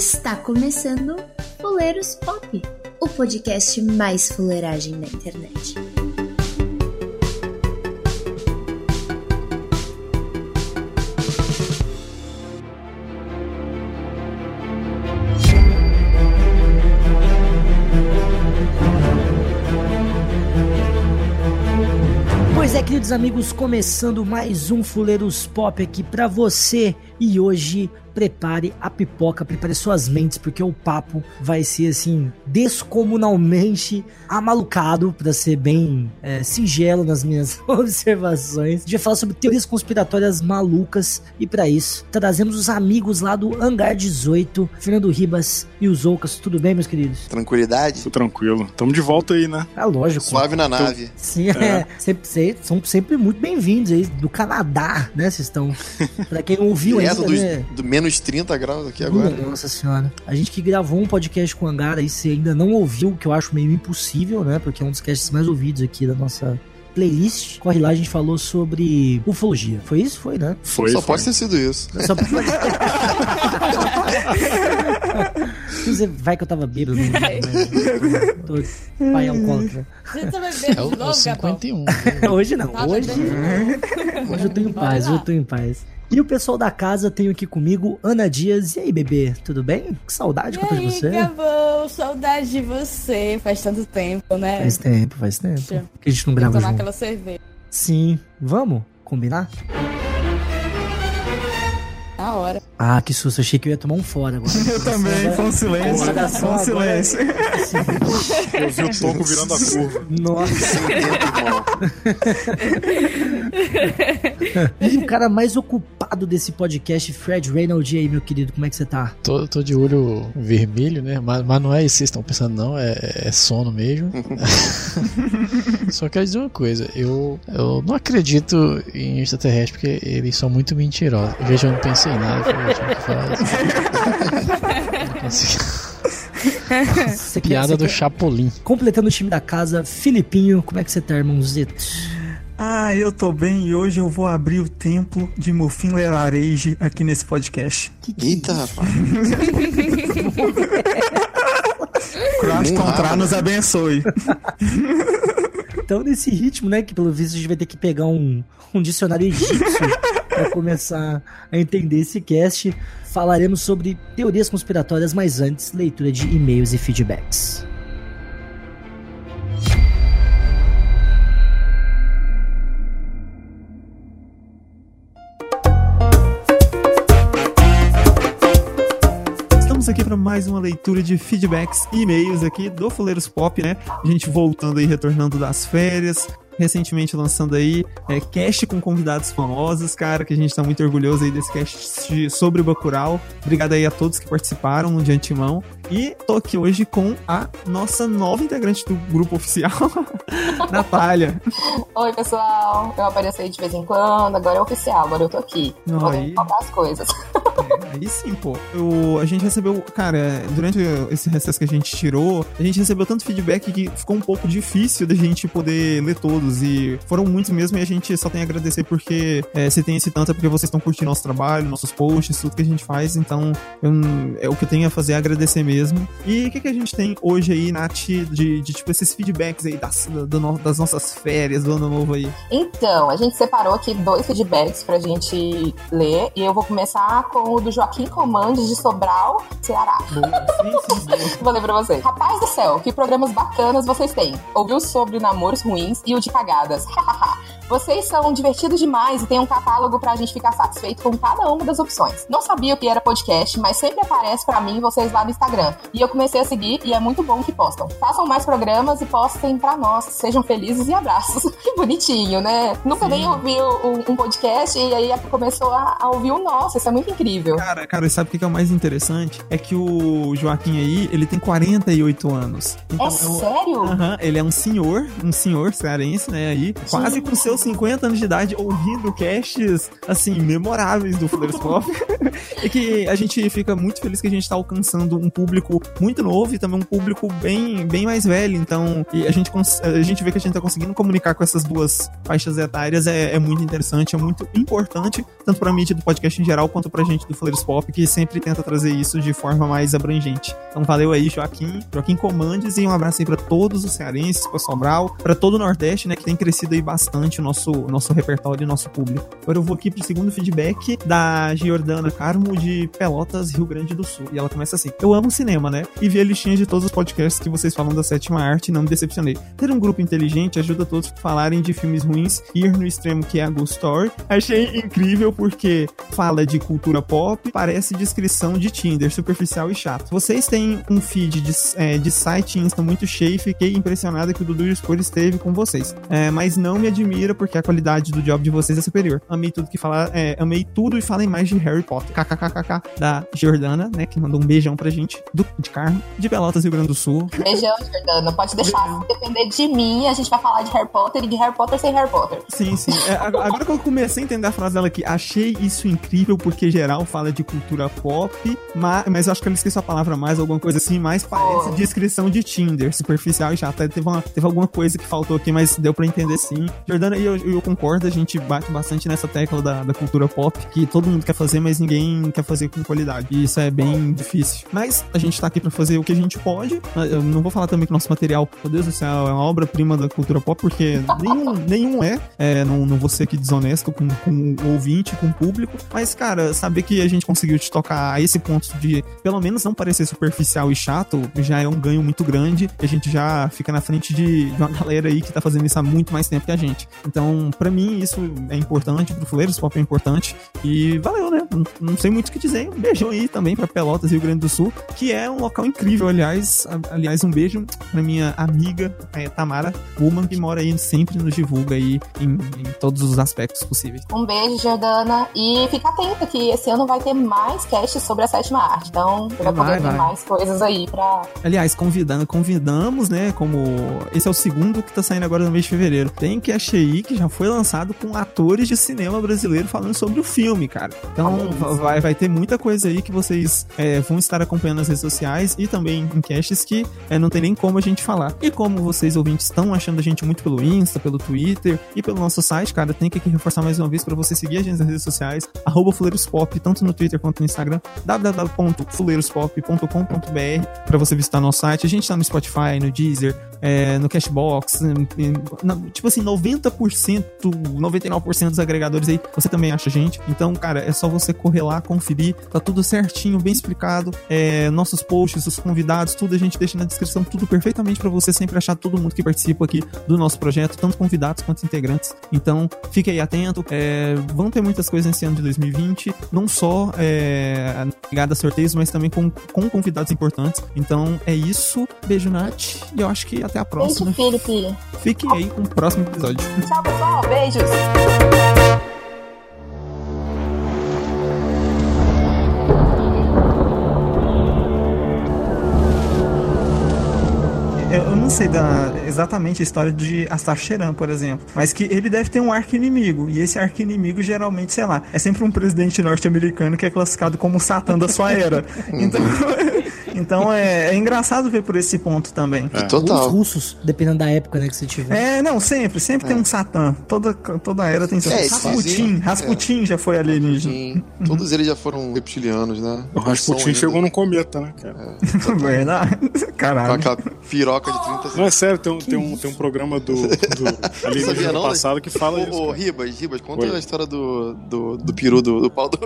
Está começando Fuleiros Pop, o podcast mais fuleiragem da internet. Pois é, queridos amigos, começando mais um Fuleiros Pop aqui pra você. E hoje, prepare a pipoca, prepare suas mentes, porque o papo vai ser, assim, descomunalmente amalucado, pra ser bem singelo nas minhas observações. A gente vai falar sobre teorias conspiratórias malucas, e pra isso, trazemos os amigos lá do Hangar 18, Fernando Ribas e os Zoucas. Tudo bem, meus queridos? Tranquilidade? Tô tranquilo. Tamo de volta aí, né? É lógico. Suave na nave. Sim, são sempre muito bem-vindos aí, do Canadá, né? Vocês estão, pra quem não ouviu ainda, do menos 30 graus aqui agora. Nossa senhora. A gente que gravou um podcast com o Hangar aí, você ainda não ouviu, que eu acho meio impossível, né? Porque é um dos casts mais ouvidos aqui da nossa playlist. Corre lá, a gente falou sobre ufologia. Foi isso? Foi, né? Só pode ter sido isso. Só pode... Vai que eu tava bêbado. Tô pai alcoólatra. Você tá bebendo de novo, 51. Hoje não. Hoje eu tô em paz, E o pessoal da casa, tenho aqui comigo Ana Dias. E aí, bebê, tudo bem? Que saudade de você. Acabou, saudade de você. Faz tanto tempo, né? Faz tempo. Que a gente não grava tomar junto. aquela cerveja. Sim, vamos combinar? Na hora. Ah, que susto, achei que eu ia tomar um fora agora. Eu também, foi um silêncio. Foi um silêncio. Eu vi o toco virando a curva. Nossa. E o cara mais ocupado desse podcast, Fred Reynolds. E aí, meu querido, como é que você tá? Tô de olho vermelho, né? Mas não é isso que vocês estão pensando, não. É sono mesmo. Só quero dizer uma coisa. Eu não acredito em extraterrestre porque eles são muito mentirosos. Veja, eu não pensei em nada. Eu tinha que falar isso. Piada do Chapolin. Completando o time da casa, Filipinho, como é que você tá, irmãozito? Ah, eu tô bem e hoje eu vou abrir o templo de Mufin Lerarege aqui nesse podcast. Eita, rapaz. Cross Contra nos abençoe. Então, nesse ritmo, né, que pelo visto a gente vai ter que pegar um dicionário egípcio para começar a entender esse cast, falaremos sobre teorias conspiratórias, mas antes, leitura de e-mails e feedbacks. Estamos aqui para mais uma leitura de feedbacks e e-mails aqui do Fuleiros Pop, né? A gente voltando aí, retornando das férias, recentemente lançando aí cast com convidados famosos, cara, que a gente tá muito orgulhoso aí desse cast sobre o Bacurau. Obrigado aí a todos que participaram de antemão. E tô aqui hoje com a nossa nova integrante do grupo oficial, Natália. Oi, pessoal. Eu apareço aí de vez em quando, agora é oficial, agora eu tô aqui. Podendo falar as coisas. Aí sim, pô. A gente recebeu, cara, durante esse recesso que a gente tirou, a gente recebeu tanto feedback que ficou um pouco difícil da gente poder ler todos, e foram muitos mesmo, e a gente só tem a agradecer porque se tem esse tanto é porque vocês estão curtindo nosso trabalho, nossos posts, tudo que a gente faz, então o que eu tenho a fazer é agradecer mesmo. E o que a gente tem hoje aí, Nath, de tipo esses feedbacks aí das nossas férias do ano novo aí? Então, a gente separou aqui 2 feedbacks pra gente ler, e eu vou começar com o do Joaquim Comandes de Sobral, Ceará. Sim. Vou ler pra vocês. Rapaz do céu, que programas bacanas vocês têm. Ouviu sobre namoros ruins e o de cagadas. Vocês são divertidos demais e tem um catálogo pra gente ficar satisfeito com cada uma das opções. Não sabia o que era podcast, mas sempre aparece pra mim vocês lá no Instagram. E eu comecei a seguir e é muito bom que postam. Façam mais programas e postem pra nós. Sejam felizes e abraços. Que bonitinho, né? Nunca nem ouviu um podcast e aí começou a ouvir o nosso. Isso é muito incrível. Cara, sabe o que é o mais interessante? É que o Joaquim aí, ele tem 48 anos. Então, sério? Ele é um senhor cearense, né? Aí, quase com seus 50 anos de idade ouvindo casts, assim, memoráveis do Fuleiros Pop. E que a gente fica muito feliz que a gente tá alcançando um público muito novo e também um público bem mais velho. Então, e a gente vê que a gente tá conseguindo comunicar com essas duas faixas etárias é muito interessante, é muito importante, tanto pra mídia do podcast em geral, quanto pra gente do Fuleiros Pop, que sempre tenta trazer isso de forma mais abrangente. Então, valeu aí, Joaquim Comandes, e um abraço aí pra todos os cearenses, pra Sobral, pra todo o Nordeste, né, que tem crescido aí bastante o nosso repertório e nosso público. Agora eu vou aqui pro segundo feedback da Giordana Carmo, de Pelotas, Rio Grande do Sul. E ela começa assim: eu amo cinema, né? E vi a listinha de todos os podcasts que vocês falam da sétima arte e não me decepcionei. Ter um grupo inteligente ajuda todos a falarem de filmes ruins e ir no extremo que é a Ghost Story. Achei incrível porque fala de cultura pop, parece descrição de Tinder, superficial e chato. Vocês têm um feed de site Insta muito cheio e fiquei impressionada que o Dudu Escuro esteve com vocês. Mas não me admira porque a qualidade do job de vocês é superior. Amei tudo e falem mais de Harry Potter. KKKKK da Jordana, né, que mandou um beijão pra gente, de Carmo, de Pelotas, Rio Grande do Sul. Beijão, Jordana. Pode deixar, se depender de mim, a gente vai falar de Harry Potter e de Harry Potter sem Harry Potter. Sim. Agora que eu comecei a entender a frase dela aqui, achei isso incrível porque geral fala de cultura pop, mas eu acho que ela esqueceu a palavra mais, alguma coisa assim, mas parece descrição de Tinder, superficial e chata. Teve alguma coisa que faltou aqui, mas deu pra entender sim. Jordana, e eu concordo, a gente bate bastante nessa tecla da cultura pop, que todo mundo quer fazer, mas ninguém quer fazer com qualidade. E isso é bem difícil. Mas a gente tá aqui pra fazer o que a gente pode. Eu não vou falar também que nosso material, meu Deus do céu, é uma obra-prima da cultura pop, porque nenhum é. Não vou ser aqui desonesto com o ouvinte, com o público. Mas, cara, saber que a gente conseguiu te tocar a esse ponto de, pelo menos, não parecer superficial e chato, já é um ganho muito grande. E a gente já fica na frente de uma galera aí que tá fazendo isso há muito mais tempo que a gente. Então, pra mim, isso é importante, pro Fuleiros Pop é importante. E valeu, né? Não sei muito o que dizer. Um beijão aí também pra Pelotas, Rio Grande do Sul, que é um local incrível, aliás, um beijo pra minha amiga Tamara Woman, que mora aí, sempre nos divulga aí em todos os aspectos possíveis. Um beijo, Jordana, e fica atenta que esse ano vai ter mais casts sobre a sétima arte, então você vai poder ver mais coisas aí pra... Aliás, convidamos, né, como esse é o segundo que tá saindo agora no mês de fevereiro, tem cast aí que já foi lançado com atores de cinema brasileiro falando sobre o filme, cara. Então vai ter muita coisa aí que vocês vão estar acompanhando nas redes sociais e também em casts que não tem nem como a gente falar. E como vocês ouvintes estão achando a gente muito pelo Insta, pelo Twitter e pelo nosso site, cara, tem que aqui reforçar mais uma vez pra você seguir a gente nas redes sociais, @fuleirospop, tanto no Twitter quanto no Instagram, www.fuleirospop.com.br, pra você visitar nosso site. A gente tá no Spotify, no Deezer, no Cashbox, tipo assim, 90%, 99% dos agregadores aí, você também acha a gente. Então, cara, é só você correr lá, conferir, tá tudo certinho, bem explicado, nossos posts, os convidados, tudo a gente deixa na descrição, tudo perfeitamente pra você sempre achar todo mundo que participa aqui do nosso projeto, tanto convidados quanto integrantes. Então, fique aí atento, vão ter muitas coisas nesse ano de 2020, não só ligado a sorteios, mas também com convidados importantes. Então, é isso, beijo, Nath, e eu acho que até a próxima. Beijo, Felipe. Fiquem aí com o próximo episódio. Tchau, pessoal, beijos. Eu não sei exatamente a história de Astar Sheran, por exemplo, mas que ele deve ter um arqui-inimigo, e esse arqui-inimigo geralmente, sei lá, é sempre um presidente norte-americano que é classificado como o Satã da sua era. Então é engraçado ver por esse ponto também. Total. Os russos, dependendo da época, né, que você tiver. Não, sempre tem um Satã. Toda era tem Rasputin. Rasputin já foi alienígena. Sim. Todos eles já foram reptilianos, né? O Rasputin chegou num cometa, né, cara? Verdade. Caralho. Com aquela piroca de 30 segundos. Não, é sério, tem um programa do alienígena do passado que fala isso. Ô, Ribas, conta a história do peru, do pau do...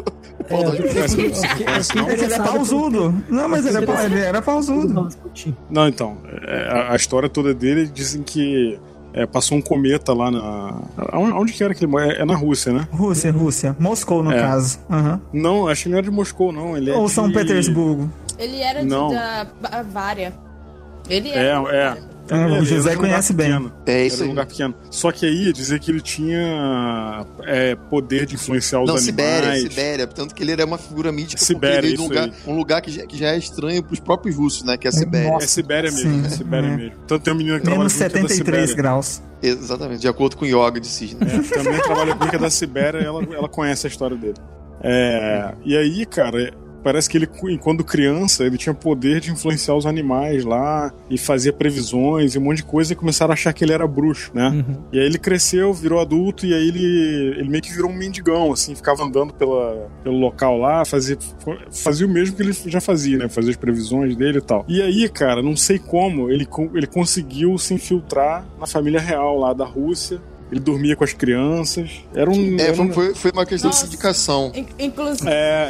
Ele é pausudo. Não, mas ele era pausudo. Não, então, a história toda dele, dizem que passou um cometa lá na... Onde que era que ele mora? É na Rússia, né? Rússia. Moscou, no caso. Uhum. Não, acho que não era de Moscou, não. Ele Ou São Petersburgo. Ele era da Bavária. Ele O José conhece bem. É isso aí. Era um lugar pequeno. Só que aí dizer que ele tinha poder de influenciar os animais. Sibéria. Tanto que ele era uma figura mítica Sibéria, porque ele veio de um lugar que já é estranho pros próprios russos, né? Que é a Sibéria. É Sibéria mesmo, mesmo. Tanto tem uma menina que menos trabalha comigo 73 graus. Exatamente, de acordo com o Yoga de Cisne. Também trabalha comigo que é da Sibéria, ela conhece a história dele. E aí, cara, parece que ele, quando criança, ele tinha poder de influenciar os animais lá e fazia previsões e um monte de coisa, e começaram a achar que ele era bruxo, né? Uhum. E aí ele cresceu, virou adulto, e aí ele meio que virou um mendigão, assim, ficava andando pelo local lá, fazia o mesmo que ele já fazia, né? Fazia as previsões dele e tal. E aí, cara, não sei como, ele conseguiu se infiltrar na família real lá da Rússia. Ele dormia com as crianças. Foi uma questão de sindicação. Inclusive.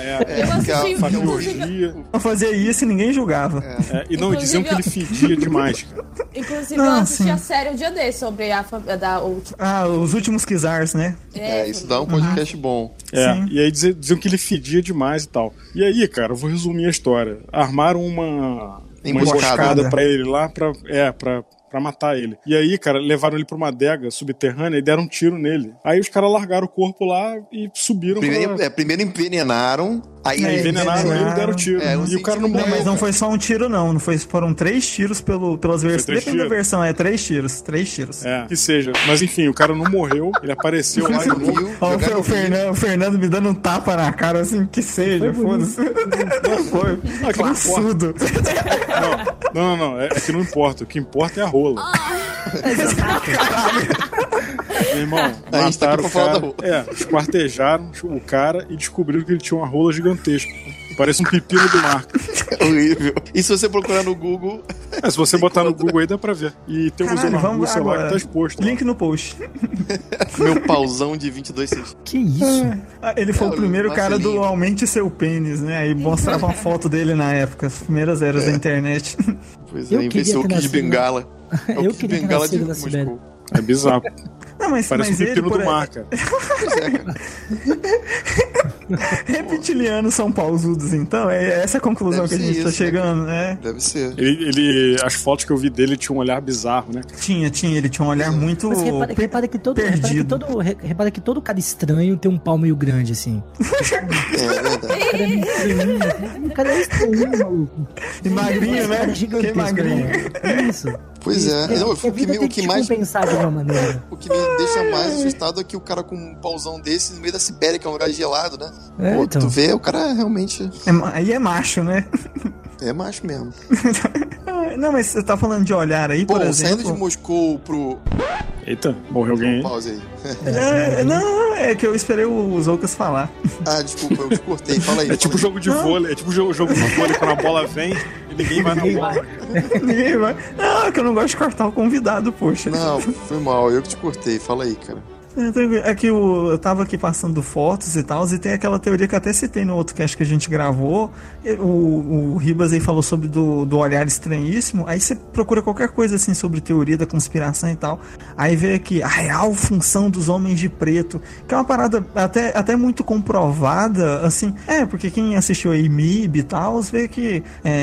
Eu fazia isso e ninguém julgava. E não diziam que ele fedia demais, cara. Inclusive, eu assisti a série um dia desse sobre os últimos Czars, né? Isso dá um podcast bom. E aí diziam que ele fedia demais e tal. E aí, cara, eu vou resumir a história. Armaram uma emboscada pra ele lá pra matar ele. E aí, cara, levaram ele pra uma adega subterrânea e deram um tiro nele. Aí os caras largaram o corpo lá e subiram. Primeiro envenenaram, aí envenenaram ele e deram tiro. E o cara não morreu. Mas não foi só um tiro, não. Foram 3 tiros pelas versões. Depende da versão, 3 tiros. 3 tiros. Que seja. Mas enfim, o cara não morreu, ele apareceu lá e viu. O Fernando me dando um tapa na cara, assim, que seja, foda-se. Foi. Que absurdo. Não. É que não importa. O que importa é a rola. Meu irmão, mataram o cara. Esquartejaram o cara e descobriram que ele tinha uma rola gigantesca. Parece um pepino do mar. É horrível. E se você procurar no Google... se você botar no Google aí dá pra ver. E tem um museu na Rússia lá que tá exposto. Link no post. Meu pauzão de 22 centímetros. Que isso? Ele foi o primeiro cara do aumente seu pênis, né? Aí mostrava uma foto dele na época, as primeiras eras da internet. Pois invenceu o Kid Bengala. Eu queria ter nascido na Sibéria. É bizarro. Não, parece um pepino do mar, cara. Cara. Reptilianos são pausudos, então? É essa a conclusão que a gente tá chegando, né? Deve ser. As fotos que eu vi dele tinha um olhar bizarro, né? Tinha. Ele tinha um olhar muito repara que todo cara estranho tem um pau meio grande, assim. Verdade. O cara é estranho, maluco. E magrinho, né? Que magrinho. Isso. Pois é. O que mais... pensar de uma maneira. O que me deixa mais assustado é que o cara com um pauzão desse no meio da Sibéria, que é um lugar gelado, né? Então. Tu vê, o cara realmente... Aí é macho, né? É macho mesmo. Não, mas você tá falando de olhar aí, por exemplo... saindo de Moscou pro... Eita, morreu alguém aí. Pausa aí. Não, é que eu esperei os Ocas falar. Desculpa, eu te cortei. Fala aí. É tipo jogo de vôlei. É tipo jogo de vôlei quando a bola vem e ninguém vai na bola. Ninguém vai. Não, é que eu não gosto de cortar o convidado, poxa. Não, foi mal. Eu que te cortei. Fala aí, cara. É que eu tava aqui passando fotos e tal, e tem aquela teoria que eu até citei no outro cast que a gente gravou. O Ribas aí falou sobre do olhar estranhíssimo. Aí você procura qualquer coisa assim sobre teoria da conspiração e tal. Aí vê aqui a real função dos homens de preto, que é uma parada até muito comprovada, assim. Porque quem assistiu aí MIB e tal, vê que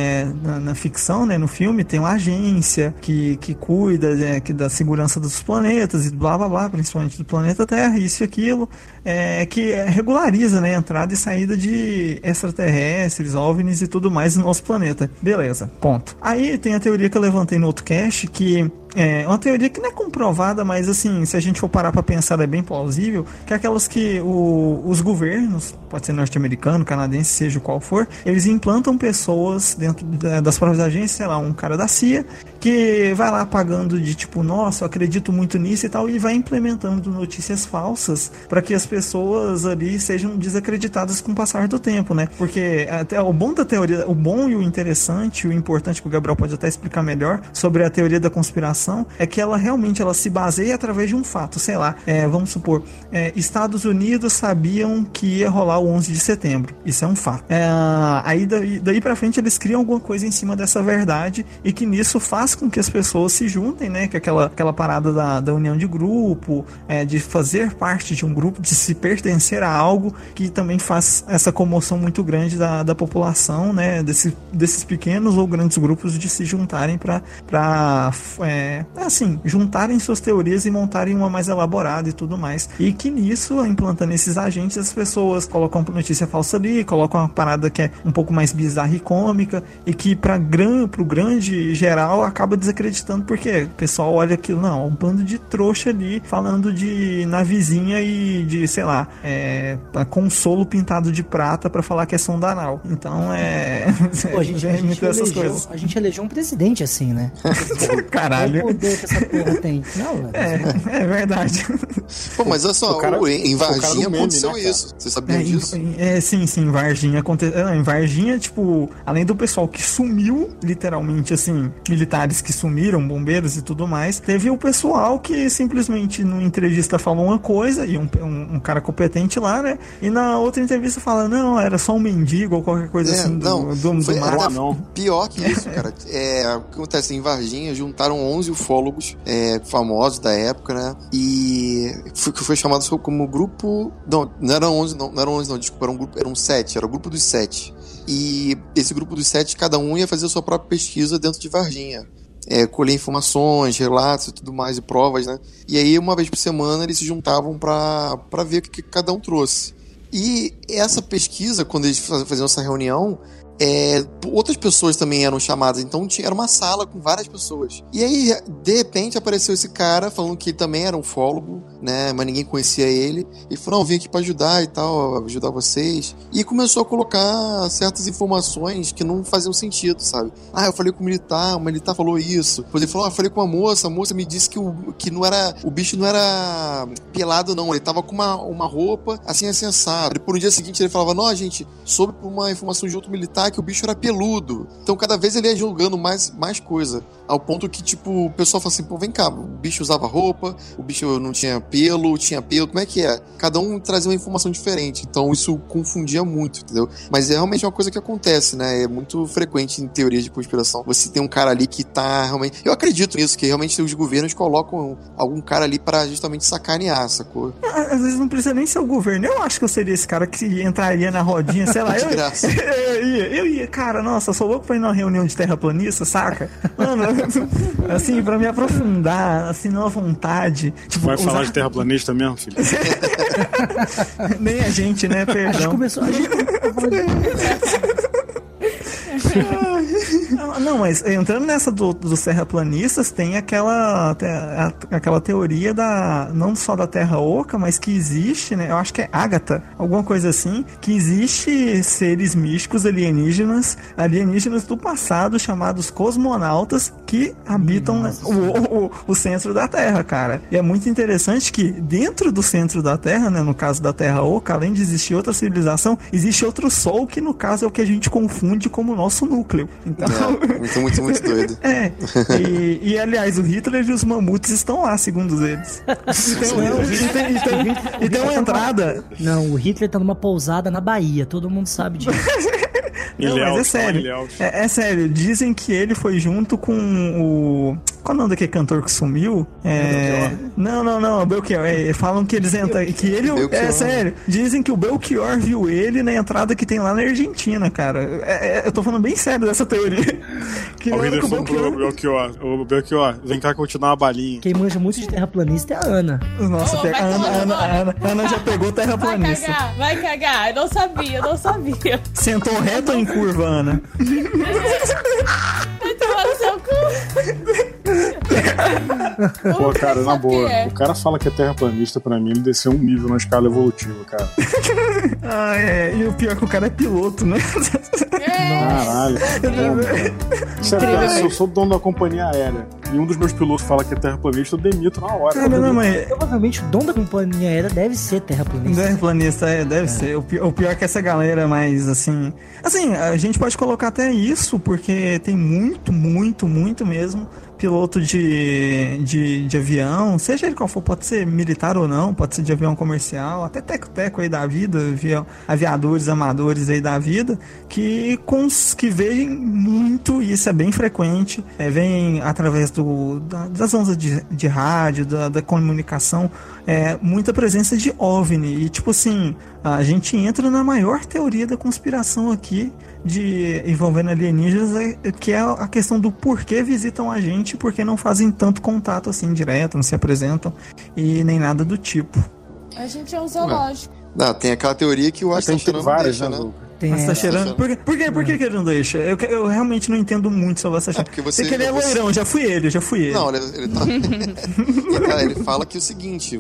na ficção, né, no filme, tem uma agência que cuida da segurança dos planetas e blá blá blá, principalmente do planeta Terra, isso e aquilo, que regulariza, né, a entrada e saída de extraterrestres, OVNIs e tudo mais no nosso planeta. Beleza, ponto. Aí tem a teoria que eu levantei no outro cast, que é uma teoria que não é comprovada, mas assim, se a gente for parar pra pensar, é bem plausível, que é aquelas que os governos, pode ser norte-americano, canadense, seja qual for, eles implantam pessoas dentro das próprias agências, sei lá, um cara da CIA, que vai lá pagando de tipo, nossa, eu acredito muito nisso e tal, e vai implementando notícias falsas para que as pessoas ali sejam desacreditadas com o passar do tempo, né? Porque até o bom da teoria, o bom e o interessante, o importante que o Gabriel pode até explicar melhor sobre a teoria da conspiração, é que ela realmente se baseia através de um fato, sei lá, vamos supor, Estados Unidos sabiam que ia rolar o 11 de setembro, isso é um fato. Aí daí pra frente eles criam alguma coisa em cima dessa verdade e que nisso faz faz com que as pessoas se juntem, né? Que aquela parada da união de grupo, de fazer parte de um grupo, de se pertencer a algo, que também faz essa comoção muito grande da população, né? Desses pequenos ou grandes grupos de se juntarem para juntarem suas teorias e montarem uma mais elaborada e tudo mais. E que nisso, implantando esses agentes, as pessoas colocam notícia falsa ali, colocam uma parada que é um pouco mais bizarra e cômica, e que pro grande geral acaba desacreditando, porque o pessoal olha aquilo, não, um bando de trouxa ali falando de navezinha e de, sei lá, consolo pintado de prata pra falar que é sonda anal. Então Pô, a gente elegeu um presidente assim, né? Caralho. Qual o poder que essa porra tem? Não, é verdade. Pô, mas olha só, em Varginha aconteceu isso. Você sabia disso? Sim, em Varginha aconteceu. Em Varginha, tipo, além do pessoal que sumiu, literalmente, assim, militares que sumiram, bombeiros e tudo mais, teve o pessoal que simplesmente numa entrevista falou uma coisa, e um cara competente lá, né? E na outra entrevista fala, não, era só um mendigo ou qualquer coisa assim do mar. Pior que isso, cara. O que acontece em Varginha, juntaram 11 ufólogos famosos da época, né? E foi chamado como grupo... Não eram 11 não, desculpa, eram 7, era o grupo dos 7. E esse grupo dos 7, cada um ia fazer a sua própria pesquisa dentro de Varginha. Colher informações, relatos e tudo mais, e provas, né? E aí, uma vez por semana, eles se juntavam pra ver o que cada um trouxe. E essa pesquisa, quando eles faziam essa reunião, outras pessoas também eram chamadas, então era uma sala com várias pessoas. E aí, de repente, apareceu esse cara falando que ele também era ufólogo, né, mas ninguém conhecia ele. Ele falou, não, vim aqui pra ajudar e tal, ajudar vocês. E começou a colocar certas informações que não faziam sentido, sabe? Eu falei com o militar falou isso. Depois ele falou, eu falei com a moça me disse que o bicho não era pelado, não, ele tava com uma roupa assim assado. Por um dia seguinte ele falava, não, gente, soube por uma informação de outro militar que o bicho era peludo. Então cada vez ele ia julgando mais coisa, ao ponto que, tipo, o pessoal fala assim, pô, vem cá, o bicho usava roupa, o bicho não tinha pelo, como é que é? Cada um trazia uma informação diferente, então isso confundia muito, entendeu? Mas é realmente uma coisa que acontece, né? É muito frequente em teorias de conspiração. Você tem um cara ali que tá realmente... Eu acredito nisso, que realmente os governos colocam algum cara ali pra justamente sacanear, sacou? Às vezes não precisa nem ser o governo. Eu acho que eu seria esse cara que entraria na rodinha, sei lá, eu ia, cara, nossa, eu sou louco pra ir numa reunião de terraplanista, saca? Mano, assim, pra me aprofundar, assim, numa vontade. Tipo, vai falar de terraplanista mesmo, filho? Nem a gente, né? Perdão. Não, mas entrando nessa dos terraplanistas, tem aquela teoria não só da Terra Oca, mas que existe, né? Eu acho que é Ágata, alguma coisa assim, que existe seres místicos alienígenas do passado, chamados cosmonautas, que habitam o centro da Terra, cara. E é muito interessante que dentro do centro da Terra, né, no caso da Terra Oca, além de existir outra civilização, existe outro Sol, que no caso é o que a gente confunde como nosso núcleo. Então... muito doido. E aliás, o Hitler e os mamutes estão lá, segundo eles. E tem uma entrada. Não, o Hitler tá numa pousada na Bahia, todo mundo sabe disso. Não, mas é sério. É sério. Dizem que ele foi junto com o... Qual é o nome daquele cantor que sumiu? Não, Belchior. Falam que eles entram. Que ele. É sério. Dizem que o Belchior viu ele na entrada que tem lá na Argentina, cara. Eu tô falando bem sério dessa teoria. O Hitler falou pro Belchior: ô Belchior, vem cá continuar uma balinha. Quem manja muito de terraplanista é a Ana. Nossa, a Ana já pegou terraplanista. Vai cagar. Eu não sabia. Sentou reto ou em curva, Ana? Vai tomar no seu cu. Pô, cara, na boa, o cara fala que é terraplanista, pra mim ele desceu um nível na escala evolutiva, cara. E o pior é que o cara é piloto, né? Caralho. Se eu sou dono da companhia aérea e um dos meus pilotos fala que é terraplanista, eu demito na hora. Mas... Provavelmente o dono da companhia aérea deve ser terraplanista. Terraplanista, deve ser. O pior é que essa galera mais, assim... Assim, a gente pode colocar até isso, porque tem muito mesmo piloto de avião, seja ele qual for, pode ser militar ou não, pode ser de avião comercial, até teco-teco aí da vida, aviadores, amadores aí da vida, que veem muito, e isso é bem frequente, vem através das ondas de rádio, da comunicação, muita presença de OVNI, e tipo assim, a gente entra na maior teoria da conspiração aqui, envolvendo alienígenas, que é a questão do porquê visitam a gente e por que não fazem tanto contato assim direto, não se apresentam e nem nada do tipo. A gente é um zoológico. Não, tem aquela teoria que o Astro Tem várias, deixa, né? Mas tá cheirando? Por que ele não deixa? Eu realmente não entendo muito sobre essa cheirando. Porque ele é loirão, já fui ele. Não, ele tá... ele fala que é o seguinte,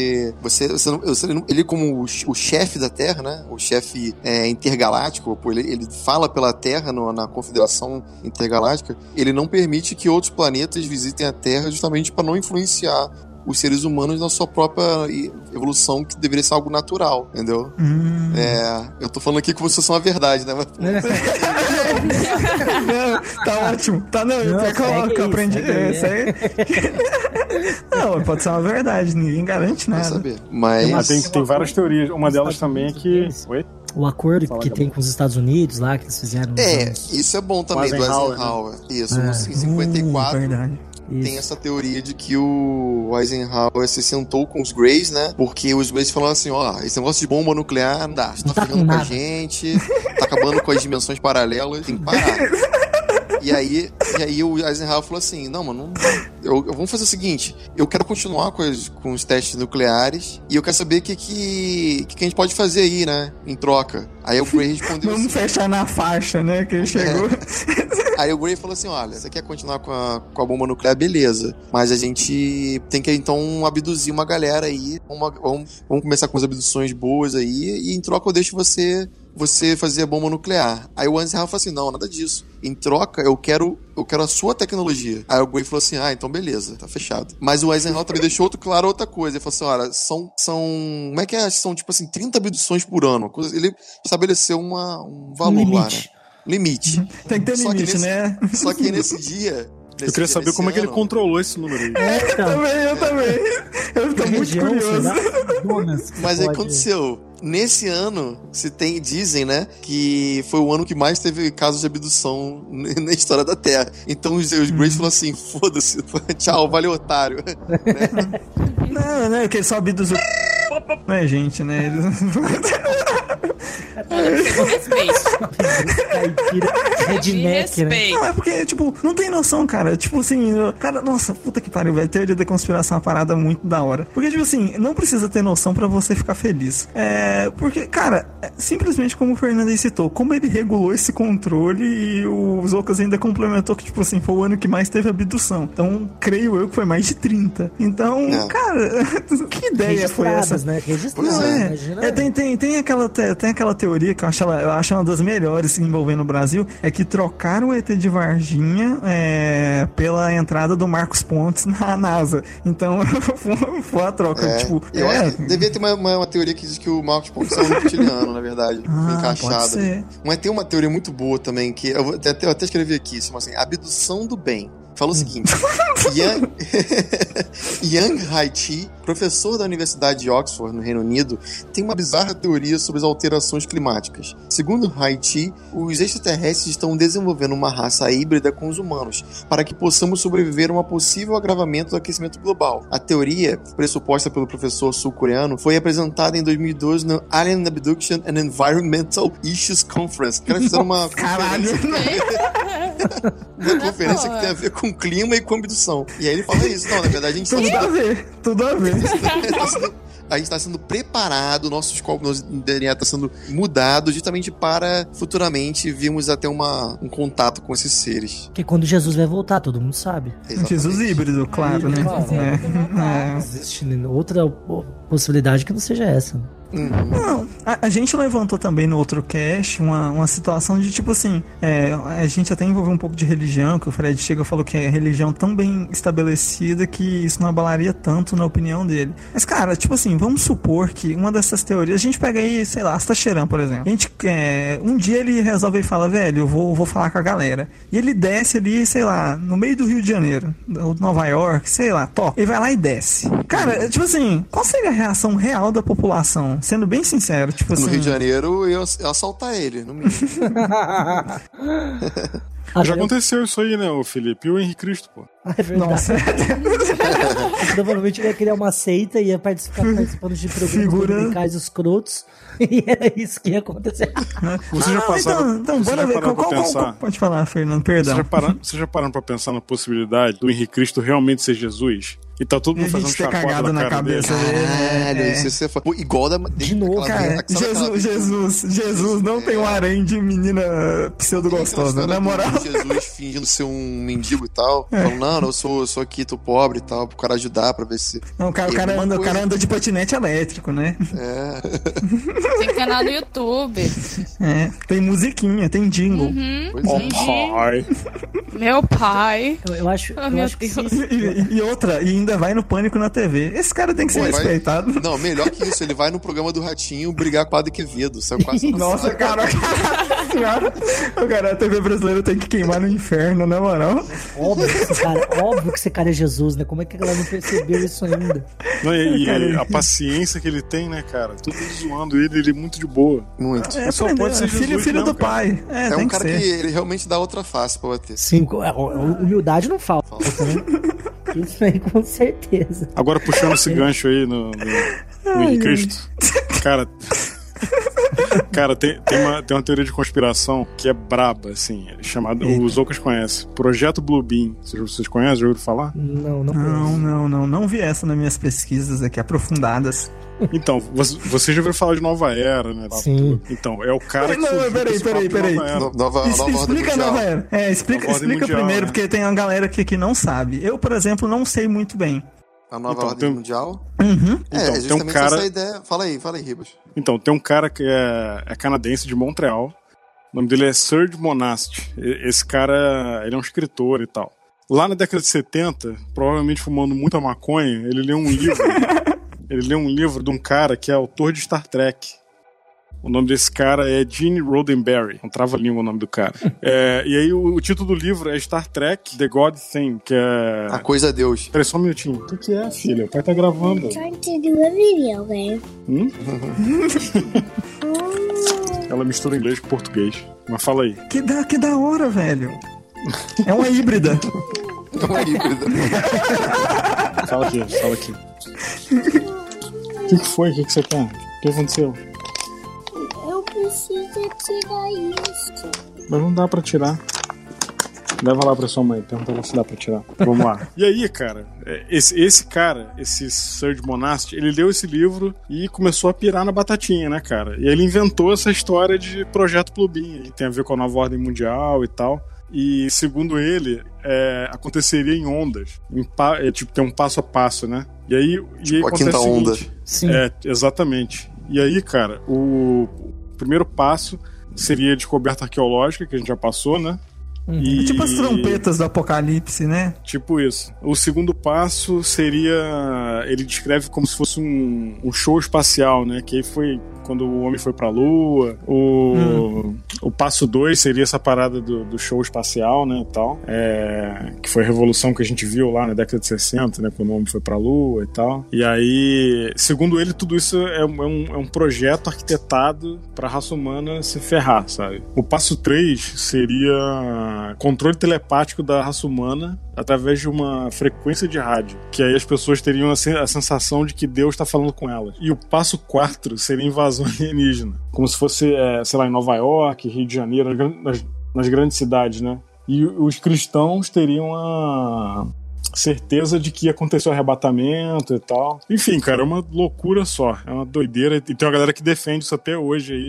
ele como o chefe da Terra, né? O chefe intergaláctico, ele fala pela Terra na Confederação Intergaláctica, ele não permite que outros planetas visitem a Terra justamente para não influenciar os seres humanos na sua própria evolução, que deveria ser algo natural, entendeu? Eu tô falando aqui como se fosse uma verdade, né? Não, tá ótimo. Eu aprendi. Não, pode ser uma verdade, ninguém garante nada. Saber. Mas tem várias teorias. Uma delas também é que... Oi? O acordo que tem com os Estados Unidos lá, que eles fizeram. Isso é bom também, do Eisenhower. Isso, em 54. Verdade. Tem essa teoria de que o Eisenhower se sentou com os Greys, né? Porque os Greys falaram assim, esse negócio de bomba nuclear não dá, você tá ferrando com a gente, tá acabando com as dimensões paralelas, tem que parar. E aí o Eisenhower falou assim, não, mano, vamos fazer o seguinte, eu quero continuar com os testes nucleares e eu quero saber o que a gente pode fazer aí, né, em troca. Aí o Gray respondeu vamos assim, fechar na faixa, né, que ele chegou. Aí o Gray falou assim, olha, você quer continuar com a bomba nuclear, beleza, mas a gente tem que então abduzir uma galera aí, vamos começar com as abduções boas aí, e em troca eu deixo você fazer a bomba nuclear. Aí o Eisenhower falou assim, não, nada disso. Em troca, eu quero a sua tecnologia. Aí o Gray falou assim, então beleza, tá fechado. Mas o Eisenhower também deixou claro outra coisa. Ele falou assim, olha, são como é que é? São tipo assim, 30 abduções por ano. Ele estabeleceu um valor lá, né? Limite. Tem que ter limite, né? Só que nesse dia... Eu queria saber como é que ele controlou esse número aí. Eu também. Eu tô muito curioso. Mas aí aconteceu. Nesse ano, dizem, né, que foi o ano que mais teve casos de abdução na história da Terra. Então os Greys falaram assim, foda-se, tchau, valeu, otário. Não, porque ele só abduziu... Não é gente, né? Redneck, né? Não, é porque, tipo, não tem noção, cara. Tipo assim, cara, nossa, puta que pariu, velho. Teoria da conspiração é uma parada muito da hora. Porque, tipo assim, não precisa ter noção pra você ficar feliz. Porque, cara, simplesmente como o Fernando aí citou, como ele regulou esse controle e o Zocas ainda complementou que, tipo assim, foi o ano que mais teve abdução. Então, creio eu que foi mais de 30. Então, cara, que ideia foi essa? Né? Tem aquela teoria que eu acho uma das melhores envolvendo o Brasil, é que trocaram o ET de Varginha pela entrada do Marcos Pontes na NASA. Então, foi a troca. Devia ter uma teoria que diz que o Marcos Pontes é um reptiliano, na verdade. Encaixado. Mas tem uma teoria muito boa também, que eu até escrevi aqui, assim, abdução do bem. Fala o seguinte, Yang Haiti, professor da Universidade de Oxford, no Reino Unido, tem uma bizarra teoria sobre as alterações climáticas. Segundo Haiti, os extraterrestres estão desenvolvendo uma raça híbrida com os humanos, para que possamos sobreviver a um possível agravamento do aquecimento global. A teoria, pressuposta pelo professor sul-coreano, foi apresentada em 2012 no Alien Abduction and Environmental Issues Conference. Os caras fizeram uma conferência que tem a ver com clima e com abdução. E aí ele fala isso. Não, na verdade a gente Tudo a ver. A gente está sendo preparado, nossos corpos, nosso DNA está sendo mudado justamente para futuramente virmos até um contato com esses seres. Que quando Jesus vai voltar, todo mundo sabe. Exatamente. Jesus híbrido, claro, né? Existe outra possibilidade que não seja essa. Não, a gente levantou também no outro cast uma situação de tipo assim, a gente até envolveu um pouco de religião, que o Fred chega e falou que é religião tão bem estabelecida que isso não abalaria tanto na opinião dele. Mas cara, tipo assim, vamos supor que uma dessas teorias, a gente pega aí, sei lá, Astacheran, por exemplo. A gente, um dia ele resolve e fala, velho, eu vou falar com a galera. E ele desce ali, sei lá, no meio do Rio de Janeiro, ou Nova York, sei lá, top. Ele vai lá e desce. Cara, tipo assim, qual seria a reação real da população? Sendo bem sincero, tipo assim... No Rio de Janeiro, eu ia assaltar ele, no mínimo. Já aconteceu isso aí, né, o Felipe? E o Henrique Cristo, pô. É verdade. Nossa. Provavelmente ele ia criar uma seita e ia participando de programas musicais escrotos. E era isso que ia acontecer. Vocês já passaram, então bora ver. Qual pode falar, Fernando, perdão. Vocês já pararam pra pensar na possibilidade do Henrique Cristo realmente ser Jesus? E tá todo mundo fazendo chacota na cabeça dele. Caralho, isso você foi... Igual da... De novo, cara. Jesus não tem um harém de menina pseudo-gostosa, na moral. Jesus fingindo ser um mendigo e tal. Falando, não, eu sou aqui, tô pobre e tal, pro cara ajudar pra ver se... Não, o cara anda de patinete elétrico, né? Tem canal no YouTube. Tem musiquinha, tem jingle. Pai. Meu pai. Eu acho que e outra, e ainda vai no Pânico na TV. Esse cara tem que ser respeitado. Não, melhor que isso, ele vai no programa do Ratinho brigar com o Padre Quevedo. Nossa, cara. O cara, a TV brasileira tem que queimar no inferno, na moral. Óbvio que esse cara é Jesus, né? Como é que ela não percebeu isso ainda? Não, e a paciência que ele tem, né, cara? Tudo zoando ele é muito de boa. Muito. Só pode ser Jesus, filho do pai. É um cara que ele realmente dá outra face pra bater. Sim, humildade não falta, né? Isso aí, com certeza. Agora, puxando esse gancho aí no Henrique Cristo, cara, tem uma teoria de conspiração que é braba, assim, chamada, os Ocas conhecem, Projeto Bluebeam. Vocês conhecem? Já ouviram falar? Não vi essa nas minhas pesquisas aqui aprofundadas. Então, você já ouviu falar de Nova Era, né? Sim. Então, é o cara que... Não, peraí. Nova Explica a Nova Era. Explica mundial, primeiro, né? porque tem uma galera que não sabe. Eu, por exemplo, não sei muito bem. A nova ordem mundial? Então, justamente tem um cara... essa ideia... Fala aí, Ribas. Então, tem um cara que é canadense, de Montreal. O nome dele é Serge Monast. Esse cara, ele é um escritor e tal. Lá na década de 70, provavelmente fumando muita maconha, ele leu um livro... Ele leu um livro de um cara que é autor de Star Trek. O nome desse cara é Gene Roddenberry. Um trava-língua o nome do cara. E aí o título do livro é Star Trek The God Thing, que é... A Coisa a Deus. Peraí, só um minutinho. O que é, filha? O pai tá gravando. Trying to do a video game. Ela mistura inglês com português. Mas fala aí. Que da hora, velho. É uma híbrida. Fala aqui. O que foi? O que você quer? O que aconteceu? Eu preciso tirar isso. Mas não dá pra tirar. Leva lá pra sua mãe, pergunta lá se dá pra tirar. Vamos lá. E aí, cara, esse cara, esse Serge Monast, ele leu esse livro e começou a pirar na batatinha, né, cara? E ele inventou essa história de Projeto Bluebeam, que tem a ver com a nova ordem mundial e tal. E, segundo ele, aconteceria em ondas. Tem um passo a passo, né? E aí a quinta onda. Sim. Exatamente. E aí, cara, o primeiro passo seria a descoberta arqueológica, que a gente já passou, né? E... Tipo as trompetas do apocalipse, né? Tipo isso. O segundo passo seria... Ele descreve como se fosse um show espacial, né? Que aí foi quando o homem foi pra Lua. O passo 2 seria essa parada do show espacial, né? E tal. Que foi a revolução que a gente viu lá na década de 60, né? Quando o homem foi pra Lua e tal. E aí, segundo ele, tudo isso é um projeto arquitetado pra raça humana se ferrar, sabe? O passo 3 seria controle telepático da raça humana através de uma frequência de rádio, que aí as pessoas teriam a sensação de que Deus está falando com elas. E o passo 4 seria invasão alienígena, como se fosse, sei lá, em Nova York, Rio de Janeiro, nas grandes cidades, né? E os cristãos teriam a certeza de que aconteceu arrebatamento e tal. Enfim, cara, é uma loucura só, é uma doideira, e tem uma galera que defende isso até hoje aí,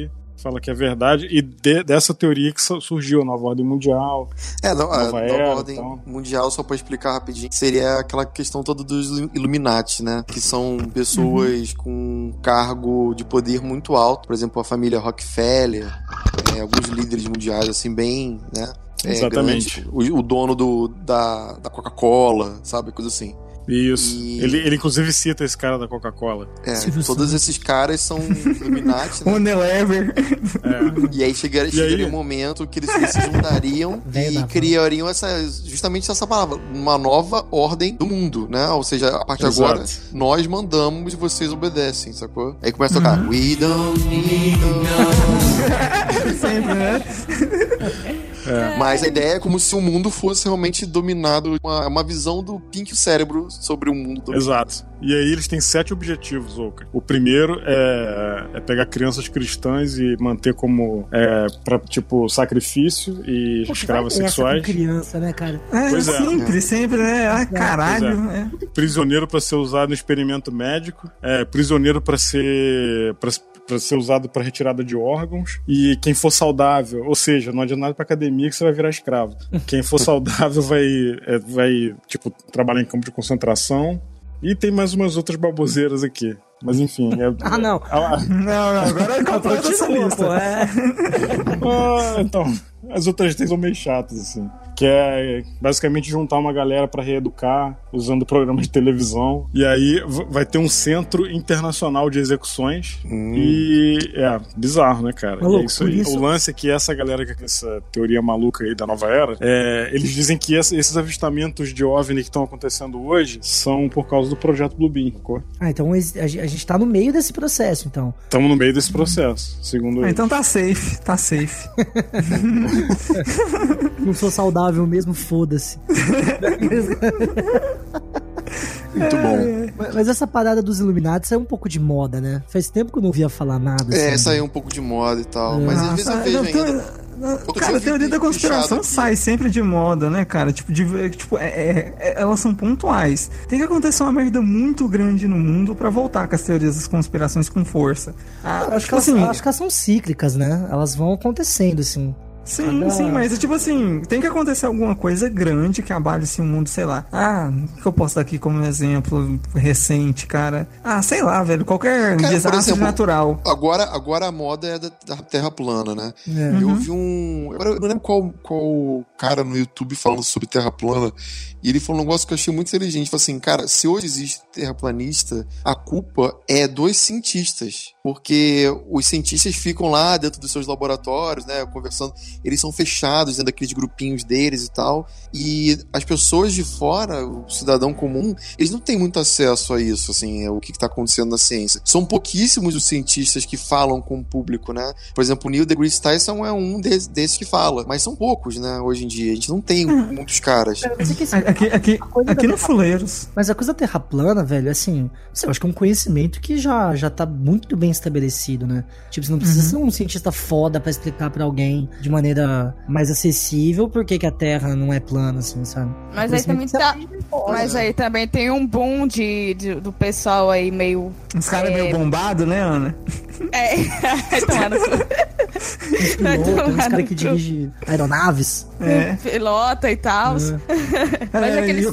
fala que é verdade, e dessa teoria que surgiu a nova ordem mundial. A nova ordem mundial, só pra explicar rapidinho, seria aquela questão toda dos Illuminati, né? Que são pessoas com cargo de poder muito alto, por exemplo, a família Rockefeller, alguns líderes mundiais, assim, bem, né? Exatamente. Grande, o dono da Coca-Cola, sabe? Coisa assim. Isso. Ele inclusive cita esse cara da Coca-Cola. Todos esses caras são Illuminati, né? Unilever. E aí chegaria um momento que eles se juntariam e criariam justamente essa palavra, uma nova ordem do mundo, né? Ou seja, a partir de agora, nós mandamos e vocês obedecem, sacou? Aí começa a tocar We don't need no... Sempre, né? Mas a ideia é como se o mundo fosse realmente dominado, uma visão do Pink Cérebro sobre o mundo dominado. Exato. E aí eles têm 7 objetivos, Oka. O primeiro é pegar crianças cristãs e manter como pra, tipo, sacrifício e escravas sexuais. Criança, né, cara? Sempre, né? Ai, caralho. Prisioneiro pra ser usado no experimento médico. Prisioneiro pra ser usado para retirada de órgãos, e quem for saudável, ou seja, não adianta nada pra academia que você vai virar escravo. Quem for saudável vai tipo, trabalhar em campo de concentração, e tem mais umas outras baboseiras aqui. Mas enfim. Não. Não, agora completa essa lista. Então, as outras três são meio chatas, assim. Que é basicamente juntar uma galera pra reeducar usando programas de televisão. E aí vai ter um centro internacional de execuções. E bizarro, né, cara? É isso aí. O lance é que essa galera, com essa teoria maluca aí da nova era, eles dizem que esses avistamentos de OVNI que estão acontecendo hoje são por causa do projeto Bluebeam. Então a gente tá no meio desse processo, então. Estamos no meio desse processo, segundo eles. Então tá safe. Não sou saudável mesmo, foda-se. Muito bom. Mas essa parada dos Illuminati saiu um pouco de moda, né? Faz tempo que eu não via falar nada. Saiu um pouco de moda e tal. Mas às vezes eu vejo ainda. Cara, a teoria da conspiração sai sempre de moda, né, cara? Elas são pontuais. Tem que acontecer uma merda muito grande no mundo pra voltar com as teorias das conspirações com força. Acho que elas são cíclicas, né? Elas vão acontecendo, assim. Sim, mas tipo assim, tem que acontecer alguma coisa grande que abale assim, o mundo, sei lá. O que eu posso dar aqui como exemplo recente, cara? Sei lá, velho, qualquer desastre natural. Agora a moda é da Terra plana, né? Eu vi eu não lembro qual cara no YouTube falando sobre Terra plana, e ele falou um negócio que eu achei muito inteligente. Falou assim, cara, se hoje existe terraplanista, a culpa é dos cientistas. Porque os cientistas ficam lá dentro dos seus laboratórios, né, conversando. Eles são fechados dentro daqueles grupinhos deles e tal. E as pessoas de fora, o cidadão comum, eles não têm muito acesso a isso, assim, o que está acontecendo na ciência. São pouquíssimos os cientistas que falam com o público, né? Por exemplo, o Neil deGrasse Tyson é um desses que fala. Mas são poucos, né, hoje em dia. A gente não tem muitos caras. Aqui no Fuleiros. Mas a coisa da Terra plana, velho, assim, eu acho que é um conhecimento que já tá muito bem estabelecido, né? Tipo, você não precisa ser um cientista foda pra explicar pra alguém de maneira mais acessível por que a Terra não é plana, assim, sabe? Mas aí também tem um boom do pessoal aí meio... Os caras meio bombados, né, Ana? Os caras que dirigem aeronaves. Pilota e tal. E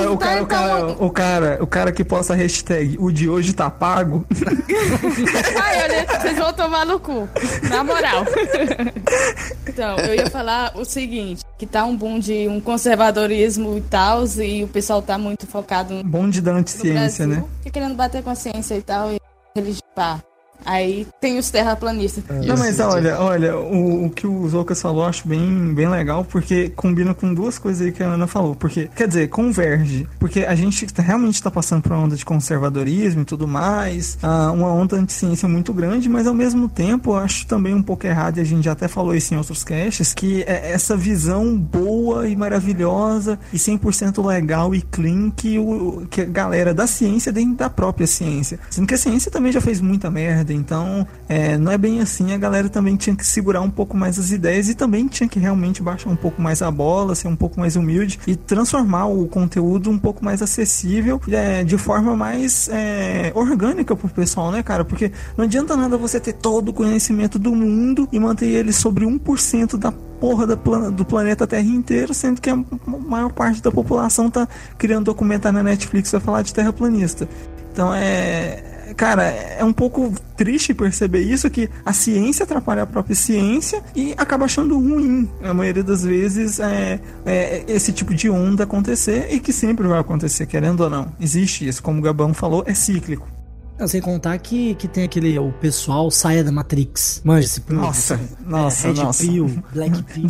o cara que posta a hashtag o de hoje tá pago. Olha, vocês vão tomar no cu. Na moral. Então, eu ia falar o seguinte, que tá um boom de um conservadorismo e tal, e o pessoal tá muito focado no bonde da anticiência, Brasil, né? Que querendo bater com a ciência e tal, e religião. Aí tem os terraplanistas. Não, mas olha, o que o Zoukas falou eu acho bem legal, porque combina com duas coisas aí que a Ana falou. Porque, quer dizer, converge. Porque a gente realmente tá passando por uma onda de conservadorismo e tudo mais, uma onda anti-ciência muito grande, mas ao mesmo tempo eu acho também um pouco errado, e a gente já até falou isso em outros casts, que é essa visão boa e maravilhosa e 100% legal e clean que a galera da ciência dentro da própria ciência. Sendo que a ciência também já fez muita merda Então, não é bem assim. A galera também tinha que segurar um pouco mais as ideias e também tinha que realmente baixar um pouco mais a bola, ser um pouco mais humilde e transformar o conteúdo um pouco mais acessível, de forma mais orgânica pro pessoal, né, cara? Porque não adianta nada você ter todo o conhecimento do mundo e manter ele sobre 1% da porra do planeta Terra inteiro, sendo que a maior parte da população tá criando documentário na Netflix pra falar de terraplanista. Então cara, é um pouco triste perceber isso, que a ciência atrapalha a própria ciência e acaba achando ruim, a maioria das vezes, esse tipo de onda acontecer, e que sempre vai acontecer, querendo ou não. Existe isso, como o Gabão falou, é cíclico. Não, sem contar que tem o pessoal saia da Matrix. Manja esse povo. Nossa. Red Pill, Black Pill.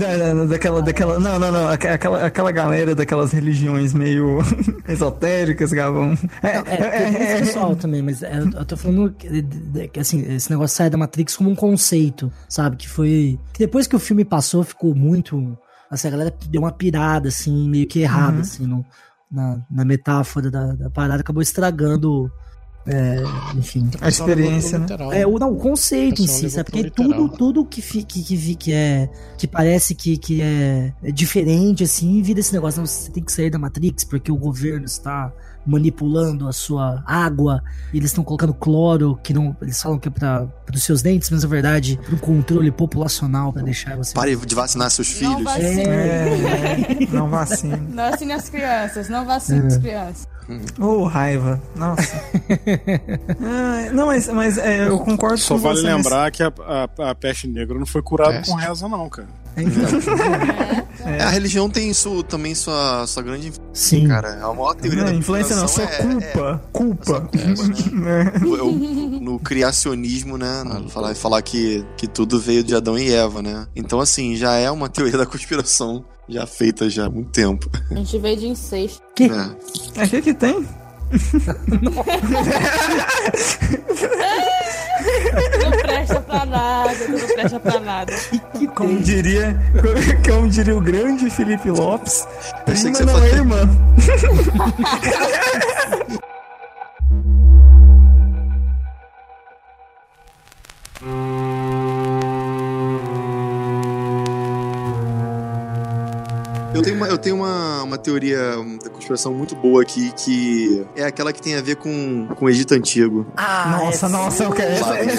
Aquela galera daquelas religiões meio esotéricas, Gabão. Tem esse pessoal também, mas eu tô falando que assim, esse negócio saia da Matrix como um conceito, sabe? Que depois que o filme passou, ficou muito... Assim, a galera deu uma pirada, assim, meio que errada, assim, na metáfora da parada, acabou estragando... enfim, a experiência, né? O conceito em si, sabe? Porque tudo que parece que é diferente, assim, vira esse negócio. Não, você tem que sair da Matrix porque o governo está manipulando a sua água, eles estão colocando cloro, que não, eles falam que é para os seus dentes, mas na verdade para um controle populacional, para deixar você... Pare de vacinar seus filhos. Não vacine. Não vacine as crianças, não vacine as crianças. Raiva. Nossa. Não, mas eu concordo Só com você. Só vale lembrar que a peste negra não foi curada com reza, não, cara. A religião tem também sua grande influência. Sim, cara. A maior teoria da influência não, sua culpa. No criacionismo, né? Falar que tudo veio de Adão e Eva, né? Então, assim, já é uma teoria da conspiração já feita já há muito tempo. A gente veio de incesto. Que tem? Não presta pra nada. Como diria o grande Felipe Lopes, prima não é irmã. Eu tenho uma teoria da conspiração muito boa aqui, que é aquela que tem a ver com o Egito Antigo. Nossa, eu quero.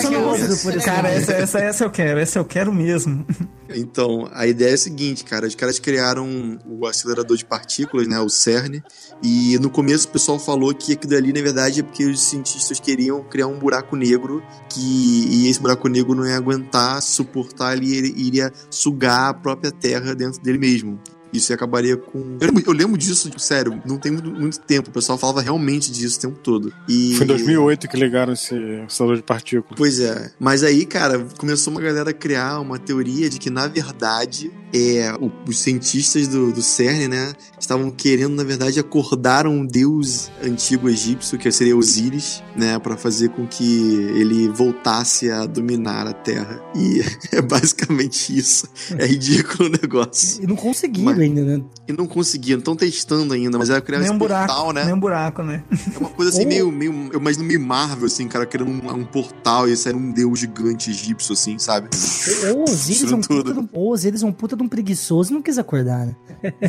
Essa eu quero mesmo. Então, a ideia é a seguinte, cara. Os caras criaram o acelerador de partículas, né, o CERN, e no começo o pessoal falou que aquilo ali, na verdade, é porque os cientistas queriam criar um buraco negro, e esse buraco negro não ia aguentar, suportar, ele iria sugar a própria Terra dentro dele mesmo. Isso acabaria com... Eu lembro disso, sério, não tem muito tempo. O pessoal falava realmente disso o tempo todo. Foi em 2008 que ligaram esse acelerador de partículas. Pois é. Mas aí, cara, começou uma galera a criar uma teoria de que, na verdade, os cientistas do CERN, né, estavam querendo, na verdade, acordar um deus antigo egípcio, que seria Osíris, né, pra fazer com que ele voltasse a dominar a Terra. E é basicamente isso. É ridículo o negócio. E não conseguiram ainda, né? E não conseguiram, estão testando ainda, mas era criar esse portal, né? Nem um buraco, né? É uma coisa assim, meio eu imagino meio Marvel, assim, cara, querendo um portal, e esse era um deus gigante egípcio, assim, sabe? Ou Osíris é um puta de um preguiçoso e não quis acordar, né?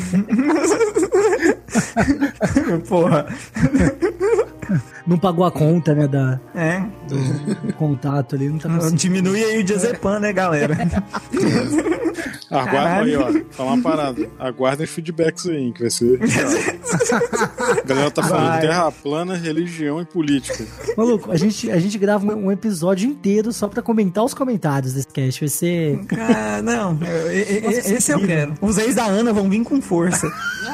Porra. Não pagou a conta, né, do contato ali. Não tá conseguindo. Diminui aí o diazepam, né, galera? Aguarda aí, ó. Falar uma parada. Aguarda os feedbacks aí, que vai ser... A galera tá falando terra plana, religião e política. Maluco, a gente grava um episódio inteiro só pra comentar os comentários desse cast. Vai ser... Não, esse eu quero. Os ex da Ana vão vir com força.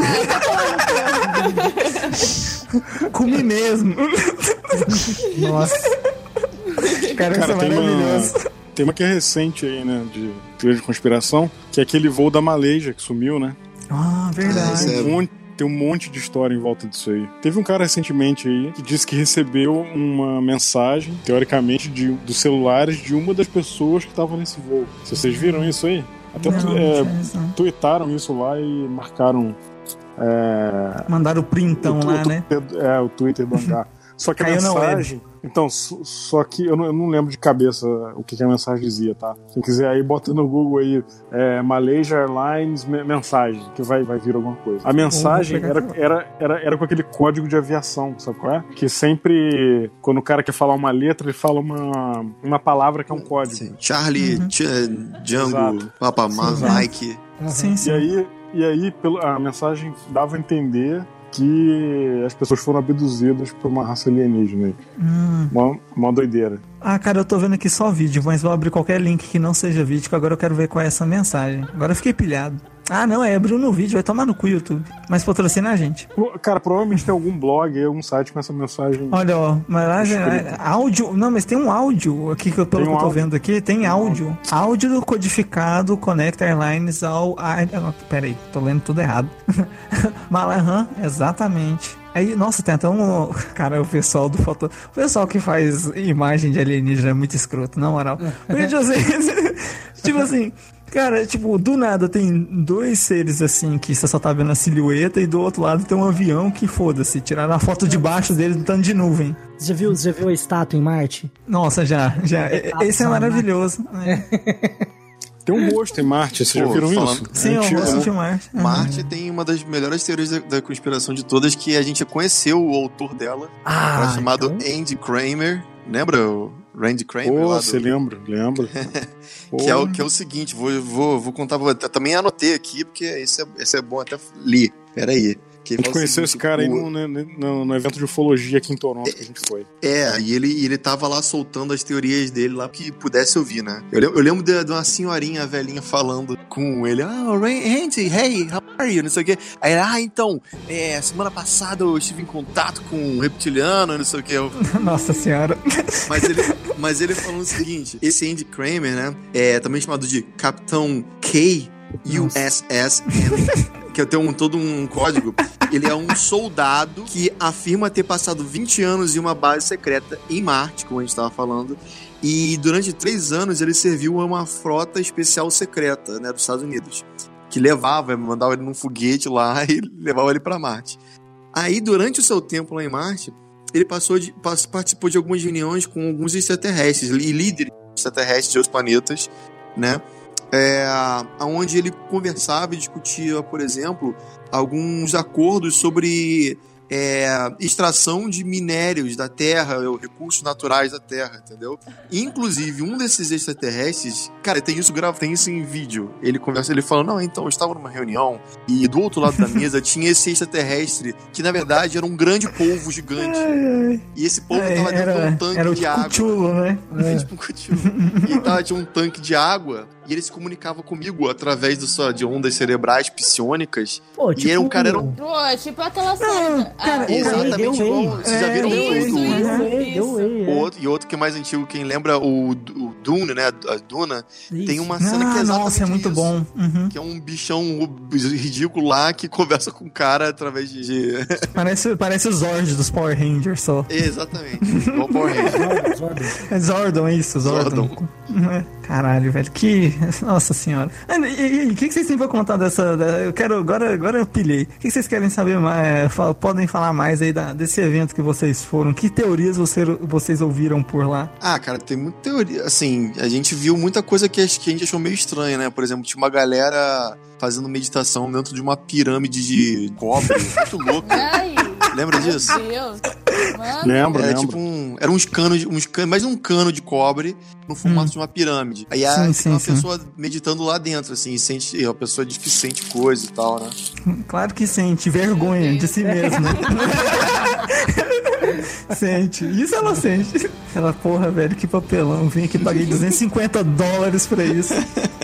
Comi mesmo. Nossa. Cara, isso é maravilhoso. Tem uma que é recente aí, né, de teoria de conspiração, que é aquele voo da Malaysia que sumiu, né? Verdade. Tem um monte de história em volta disso aí. Teve um cara recentemente aí que disse que recebeu uma mensagem, teoricamente, dos celulares de uma das pessoas que estavam nesse voo. Vocês viram isso aí? Até tuitaram isso lá e marcaram... Mandaram o printão lá, né? O Twitter do hangar. Só que a Caiu na mensagem... Então, só que eu não lembro de cabeça o que a mensagem dizia, tá? Quem quiser aí, bota no Google aí, Malaysia Airlines mensagem, que vai vir alguma coisa. A mensagem era com aquele código de aviação, sabe qual é? Que sempre, quando o cara quer falar uma letra, ele fala uma palavra que é um código. Sim. Charlie, Django, Papa Mike. Sim, sim. E aí a mensagem dava a entender que as pessoas foram abduzidas por uma raça alienígena. Uma doideira. Ah, cara, eu tô vendo aqui só vídeo, mas vou abrir qualquer link que não seja vídeo, que agora eu quero ver qual é essa mensagem. Agora eu fiquei pilhado. Ah, não, é Bruno Vídeo, vai tomar no cu, YouTube. Mas patrocina a gente. Cara, provavelmente tem algum blog, algum site com essa mensagem. Olha, ó, mas lá áudio. Não, mas tem um áudio aqui, pelo que eu tô vendo aqui, tem áudio. Áudio codificado conecta Airlines ao. Peraí, tô lendo tudo errado. Malahan, exatamente. Aí, nossa, tem até um... Cara, o pessoal do foto... O pessoal que faz imagem de alienígena é muito escroto, na moral. Tipo assim... Cara, tipo, do nada tem dois seres assim que você só tá vendo a silhueta e do outro lado tem um avião que foda-se. Tiraram a foto de baixo dele do tanto de nuvem. Você já viu a estátua em Marte? Nossa, já. Esse é maravilhoso. Tem um rosto em Marte, vocês já viram isso? Sim, é um rosto de Marte. Marte tem uma das melhores teorias da conspiração de todas, que a gente já conheceu o autor dela, chamado Andy Kramer. Lembra o Randy Kramer? Você lembra. que é o seguinte, vou contar, também anotei aqui, porque esse é bom, até li. Peraí. A gente conheceu esse cara aí no evento de ufologia aqui em Toronto que a gente foi. E ele tava lá soltando as teorias dele lá que pudesse ouvir, né? Eu lembro de uma senhorinha velhinha falando com ele. Randy, hey, how are you? Não sei o quê. Aí, então, semana passada eu estive em contato com um reptiliano, não sei o quê. Nossa senhora. Mas ele falando o seguinte, esse Andy Kramer, né, também chamado de Capitão K USSN, que tem todo um código. Ele é um soldado que afirma ter passado 20 anos em uma base secreta em Marte, como a gente estava falando, e durante 3 anos ele serviu a uma frota especial secreta, né, dos Estados Unidos, que mandava ele num foguete lá e levava ele para Marte. Aí, durante o seu tempo lá em Marte, ele participou de algumas reuniões com alguns extraterrestres e líderes extraterrestres de outros planetas, né? Onde ele conversava e discutia, por exemplo, alguns acordos sobre extração de minérios da Terra, recursos naturais da Terra, entendeu? Inclusive, um desses extraterrestres, cara, tem isso em vídeo. Ele fala, então, eu estava numa reunião e do outro lado da mesa tinha esse extraterrestre que, na verdade, era um grande polvo gigante. E esse polvo estava dentro de um tanque de água. Cuchulo, né? Tipo um cuchulo. E tinha um tanque de água e ele se comunicava comigo através de ondas cerebrais psionicas. Pô, tipo... E o cara era um... Pô, tipo aquela cena. Exatamente igual. Vocês já viram isso. E outro que é mais antigo, quem lembra o Dune, né? A Duna, tem uma cena que é exatamente nossa, é muito isso, bom. Que é um bichão ridículo lá que conversa com o cara através de... Parece o Zord dos Power Rangers só. Exatamente. Igual Power Rangers. Zordon, isso, Zordon. Caralho, velho, que... Nossa senhora. E o que vocês têm pra contar dessa... Eu quero... Agora eu pilhei. O que vocês querem saber mais? Podem falar mais aí desse evento que vocês foram. Que teorias vocês ouviram por lá? Cara, tem muita teoria. Assim, a gente viu muita coisa que a gente achou meio estranha, né? Por exemplo, tinha uma galera fazendo meditação dentro de uma pirâmide de cobre. Muito louco. Lembra disso? Meu Deus. Lembro. Tipo era uns canos, mais um cano de cobre no formato de uma pirâmide. Aí uma pessoa meditando lá dentro, assim, sente, a pessoa diz que sente coisa e tal, né? Claro que sente, vergonha de si mesmo. Sente, isso ela sente. Ela, porra, velho, que papelão. Vim aqui, paguei $250 pra isso.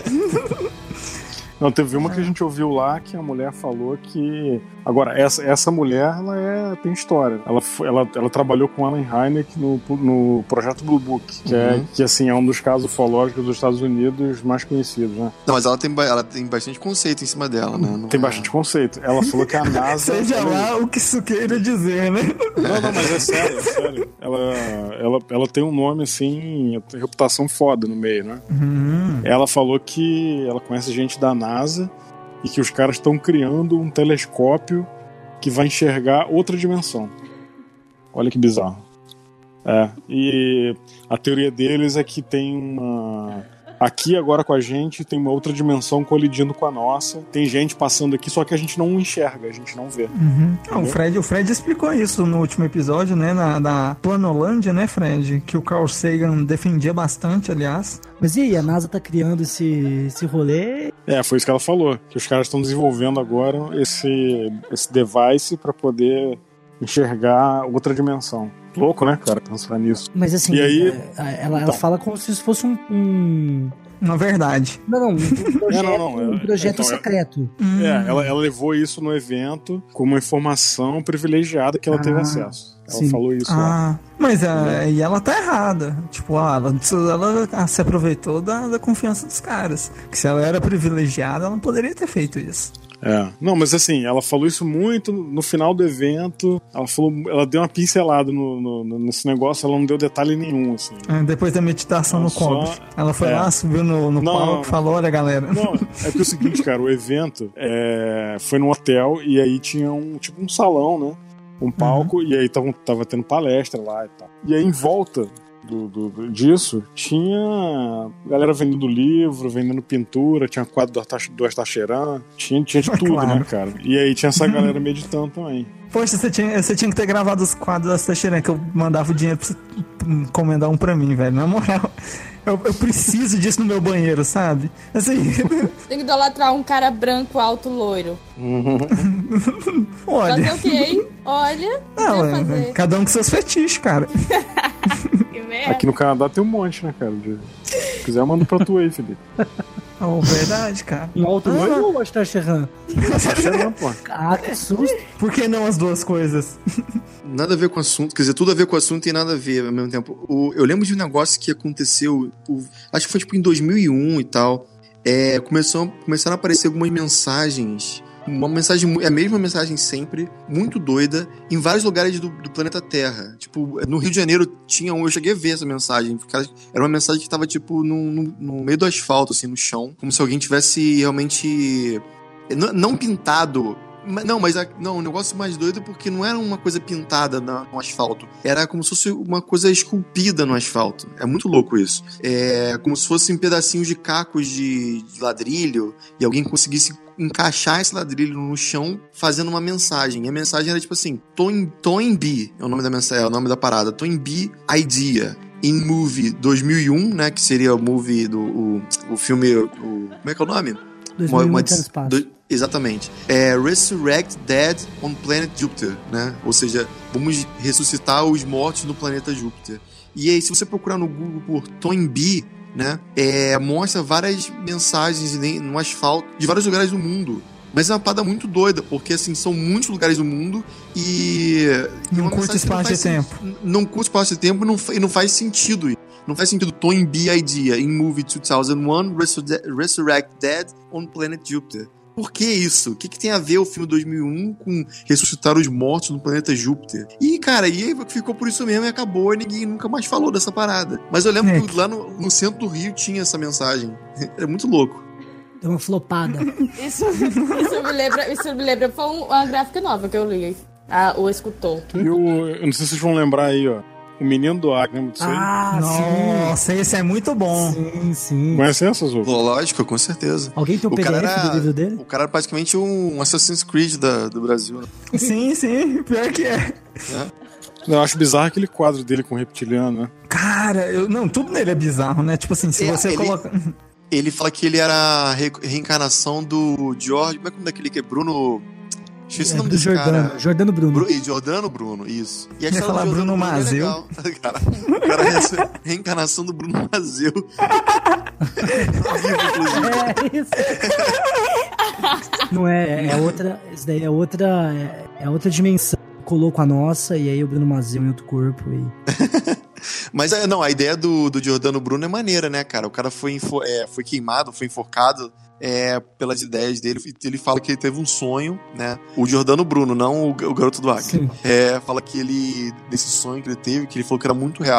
Não, teve uma que a gente ouviu lá que a mulher falou que... Agora, essa mulher, ela tem história. Ela trabalhou com Allen Hynek no projeto Blue Book, que assim, é um dos casos ufológicos dos Estados Unidos mais conhecidos, né? Não, mas ela tem bastante conceito em cima dela, né? Tem bastante conceito. Ela falou que a NASA... Seja lá o que isso queira dizer, né? Não, mas é sério. Ela tem um nome, assim, reputação foda no meio, né? Ela falou que ela conhece gente da NASA e que os caras estão criando um telescópio que vai enxergar outra dimensão. Olha que bizarro. E a teoria deles é que tem uma... Aqui agora com a gente tem uma outra dimensão colidindo com a nossa. Tem gente passando aqui, só que a gente não enxerga, a gente não vê. O Fred explicou isso no último episódio, né? Na Planolândia, né, Fred? Que o Carl Sagan defendia bastante, aliás. Mas e aí, a NASA tá criando esse rolê? Foi isso que ela falou. Que os caras estão desenvolvendo agora esse device pra poder enxergar outra dimensão. Louco, né, cara, pensar nisso. Mas assim, e aí, ela fala como se isso fosse uma verdade. Um projeto secreto. Ela levou isso no evento como uma informação privilegiada que ela teve acesso. Ela falou isso lá. Mas e ela tá errada. Tipo, ela se aproveitou da confiança dos caras. Que se ela era privilegiada, ela não poderia ter feito isso. Não, mas assim, ela falou isso muito no final do evento. Ela deu uma pincelada nesse negócio, ela não deu detalhe nenhum, assim. Depois da meditação no cobre. Ela foi lá, subiu no palco e falou: olha, galera. Não, é que é o seguinte, cara, o evento foi num hotel e aí tinha um salão, né? Um palco, e aí tava tendo palestra lá e tal. E aí em volta disso tinha galera vendendo livro, vendendo pintura, tinha quadro do Astacheran, tinha de tudo, claro, né, cara? E aí tinha essa galera meditando também. Poxa, você tinha que ter gravado os quadros do Astacheran, que eu mandava o dinheiro pra você encomendar um pra mim, velho. Na moral, eu preciso disso no meu banheiro, sabe? Assim... Tem que idolatrar um cara branco, alto, loiro. Olha... Fazer o quê, hein? Olha... Não, cada um com seus fetiches, cara. Que merda. Aqui no Canadá tem um monte, né, cara? Se quiser, eu mando pra tu aí, Felipe. Verdade, cara. Um alto loiro ou Astacheran? Astacheran, pô. Que susto. Por que não as duas coisas? Nada a ver com o assunto, quer dizer, tudo a ver com o assunto e nada a ver ao mesmo tempo. Eu lembro de um negócio que aconteceu, acho que foi tipo em 2001 e tal. Começaram a aparecer algumas mensagens, a mesma mensagem sempre, muito doida, em vários lugares do planeta Terra. Tipo, no Rio de Janeiro eu cheguei a ver essa mensagem. Era uma mensagem que tava tipo no meio do asfalto, assim, no chão, como se alguém tivesse realmente não pintado. Não, o negócio mais doido porque não era uma coisa pintada no asfalto. Era como se fosse uma coisa esculpida no asfalto. É muito louco isso. Como se fossem pedacinhos de cacos de ladrilho e alguém conseguisse encaixar esse ladrilho no chão fazendo uma mensagem. E a mensagem era tipo assim: Toynbee é o nome da mensagem, é o nome da parada. Toynbee Idea. In Movie 2001, né? Que seria o movie o filme... como é que é o nome? 2001 Exatamente. Resurrect Dead on Planet Jupiter, né? Ou seja, vamos ressuscitar os mortos no planeta Júpiter. E aí, se você procurar no Google por Toynbee, né? Mostra várias mensagens no asfalto de vários lugares do mundo. Mas é uma parada muito doida, porque assim, são muitos lugares do mundo e... Não curte espaço de tempo. Não curte espaço de tempo e não faz sentido. Não faz sentido. Toynbee Idea, in Movie 2001, Resurrect Dead on Planet Jupiter. Por que isso? O que tem a ver o filme 2001 com ressuscitar os mortos no planeta Júpiter? E, cara, aí ficou por isso mesmo e acabou, e ninguém nunca mais falou dessa parada. Mas eu lembro que lá no centro do Rio tinha essa mensagem. É muito louco. Deu uma flopada. Isso me lembra, foi uma gráfica nova que eu li. O Escutou. Eu não sei se vocês vão lembrar aí, ó. O Menino do Ar, lembra disso aí? Nossa, esse é muito bom. Sim. Conhece essa, Zô? Lógico, com certeza. Alguém tem um PDF do livro dele? O cara era praticamente um Assassin's Creed do Brasil. Né? Sim, pior que é. Eu acho bizarro aquele quadro dele com o reptiliano, né? Cara, tudo nele é bizarro, né? Tipo assim, se você coloca... Ele fala que ele era a reencarnação do George... Como é que é o nome daquele que é? Bruno... Esqueci o nome desse cara. Jordano Bruno. Jordano Bruno, isso. E a história falar do Bruno Mazeu. É cara, o cara é a reencarnação do Bruno Mazeu. Isso. Não é outra... Isso daí é outra dimensão. Colou com a nossa, e aí o Bruno Mazeu em outro corpo. Mas a ideia do Jordano Bruno é maneira, né, cara? O cara foi queimado, foi enforcado pelas ideias dele. Ele fala que ele teve um sonho, né? O Jordano Bruno, não o Garoto do Acre. Fala que ele, nesse sonho que ele teve, que ele falou que era muito real,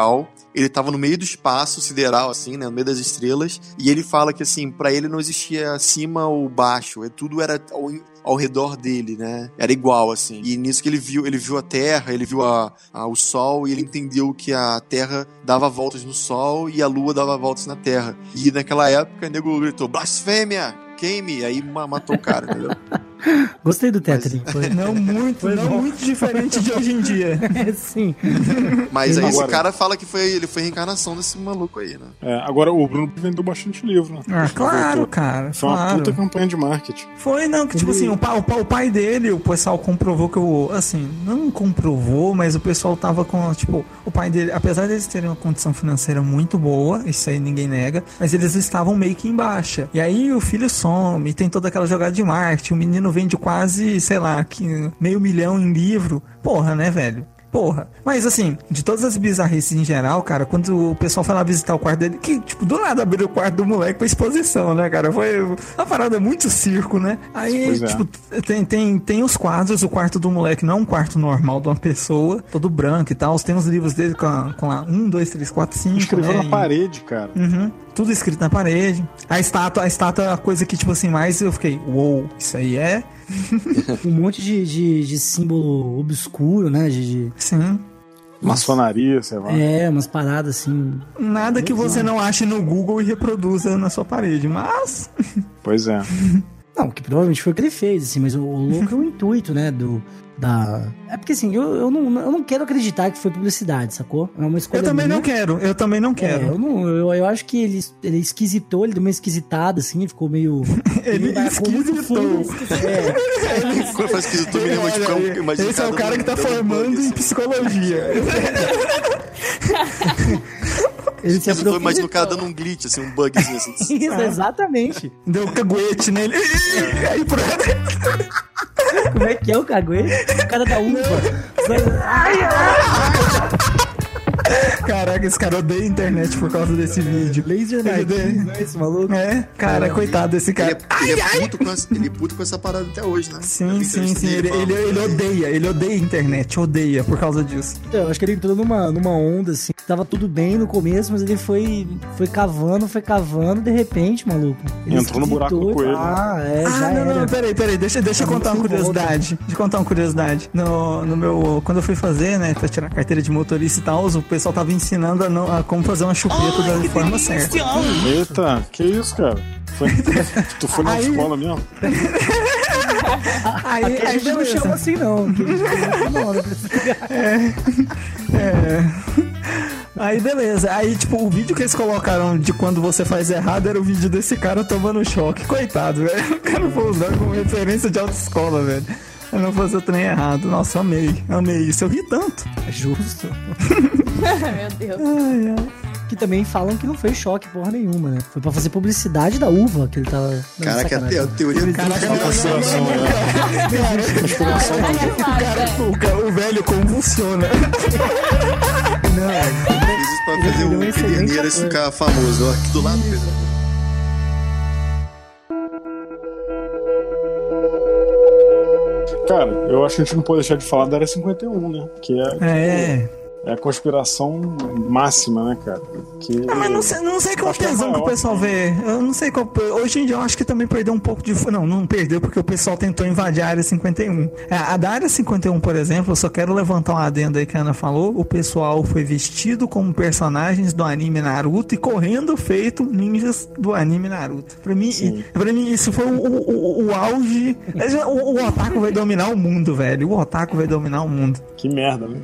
ele tava no meio do espaço sideral, assim, né, no meio das estrelas, e ele fala que, assim, pra ele não existia acima ou baixo, tudo era ao redor dele, né, era igual, assim, e nisso que ele viu a Terra, ele viu o Sol, e ele entendeu que a Terra dava voltas no Sol e a Lua dava voltas na Terra, e naquela época o nego gritou, blasfêmia, queime, aí matou o cara, entendeu? Gostei do Tetris. Não muito diferente de hoje em dia. Sim. Mas aí esse cara fala que ele foi a reencarnação desse maluco aí, né? Agora o Bruno vendeu bastante livro, né? Claro, cara. Foi uma puta campanha de marketing. Foi, não, que tipo assim, o pai dele, o pessoal comprovou que não comprovou, mas o pessoal tava com, tipo, o pai dele, apesar deles terem uma condição financeira muito boa, isso aí ninguém nega, mas eles estavam meio que em baixa. E aí o filho some, tem toda aquela jogada de marketing, o menino vende quase, sei lá, $500 mil em livro. Porra, né, velho? Porra. Mas assim, de todas as bizarrices em geral, cara, quando o pessoal foi lá visitar o quarto dele, que, tipo, do nada abriu o quarto do moleque pra exposição, né, cara? Foi uma parada muito circo, né? Aí, tipo, tem os quadros, o quarto do moleque não é um quarto normal de uma pessoa, todo branco e tal. Tem os livros dele com lá 1, 2, 3, 4, 5. Escreveu na parede, cara. Uhum. Tudo escrito na parede. A estátua é a coisa que, tipo assim, mais eu fiquei, uou, isso aí é... Um monte de símbolo obscuro, né? Sim. Maçonaria, sei lá. Umas paradas assim. Nada que você não ache no Google e reproduza na sua parede, mas... Pois é. Não, que provavelmente foi o que ele fez, assim, mas o louco é o intuito, né, É porque assim, eu não quero acreditar que foi publicidade, sacou? É uma escolha. Eu também não quero. Eu acho que ele esquisitou, ele deu uma esquisitada, assim, ficou meio... ele esquisitou. Quando faz esquisitou, esse é o cara que tá formando em psicologia. Ele se aproveitou. Imagina o cara dando um glitch, assim, um bugzinho assim. Isso, exatamente. Deu um caguete nele. Aí Como é que é o caguete? O cara da uva. Caraca, esse cara odeia a internet por causa desse vídeo. Laser Night, esse maluco. Cara, coitado desse cara. Ele é puto com essa parada até hoje, né? Sim. Ele odeia a internet, odeia por causa disso. Então, eu acho que ele entrou numa onda, assim. Tava tudo bem no começo, mas ele foi cavando, de repente, maluco. Ele entrou no buraco do coelho. Não, peraí, deixa eu contar uma curiosidade. No meu, quando eu fui fazer, né, pra tirar a carteira de motorista e tal, o pessoal tava ensinando a como fazer uma chupeta da forma certa. Eita, que isso, cara? Tu foi na escola mesmo? Aí não chama assim, não. Aí beleza, aí tipo, o vídeo que eles colocaram de quando você faz errado era o vídeo desse cara tomando choque. Coitado, velho. O cara foi usar como referência de autoescola, velho. Eu não fazer o trem errado. Nossa, amei isso. Eu ri tanto. É justo. Meu Deus. Que também falam que não foi choque porra nenhuma, né? Foi pra fazer publicidade da uva que ele tava... Caraca, a teoria do o velho convulsiona. Não, fiz isso pra fazer o Pederneiras ficar famoso. Aqui do lado, Pedro. Cara, eu acho que a gente não pode deixar de falar da Área 51, né? Que é a conspiração máxima, né, cara? Mas não sei qual tesão que o pessoal vê. Eu não sei qual... Hoje em dia eu acho que também perdeu um pouco de... Não perdeu porque o pessoal tentou invadir a Área 51. A da Área 51, por exemplo, eu só quero levantar um adendo aí que a Ana falou. O pessoal foi vestido como personagens do anime Naruto e correndo feito ninjas do anime Naruto. Pra mim isso foi o auge... O otaku vai dominar o mundo, velho. O otaku vai dominar o mundo. Que merda, né?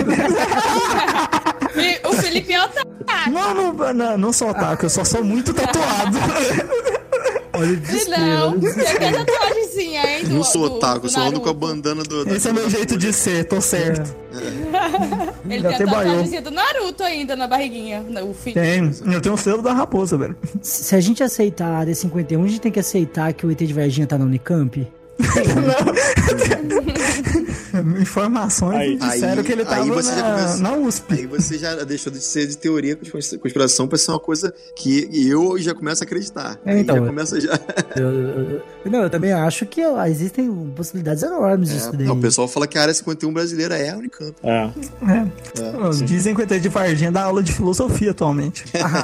O Felipe é otaku. Não sou otaku, eu só sou muito tatuado. Olha o desespero. Não, você tem tatuagemzinha, hein? Não sou otaku, eu só ando com a bandana do... Esse é o meu jeito de ser, tô certo. Ele tem a tatuagemzinha do Naruto ainda na barriguinha. O filho. Eu tenho o selo da raposa, velho. Se a gente aceitar a Área 51, a gente tem que aceitar que o ET de Varginha tá na Unicamp? Informações disseram que ele tava na USP. Aí você já deixou de ser de teoria de conspiração pra ser uma coisa que eu já começo a acreditar. Então, já começa já... eu também acho que existem possibilidades enormes disso daí. O pessoal fala que a área 51 brasileira é a Unicamp. Dizem que o ET de Varginha dá aula de filosofia atualmente.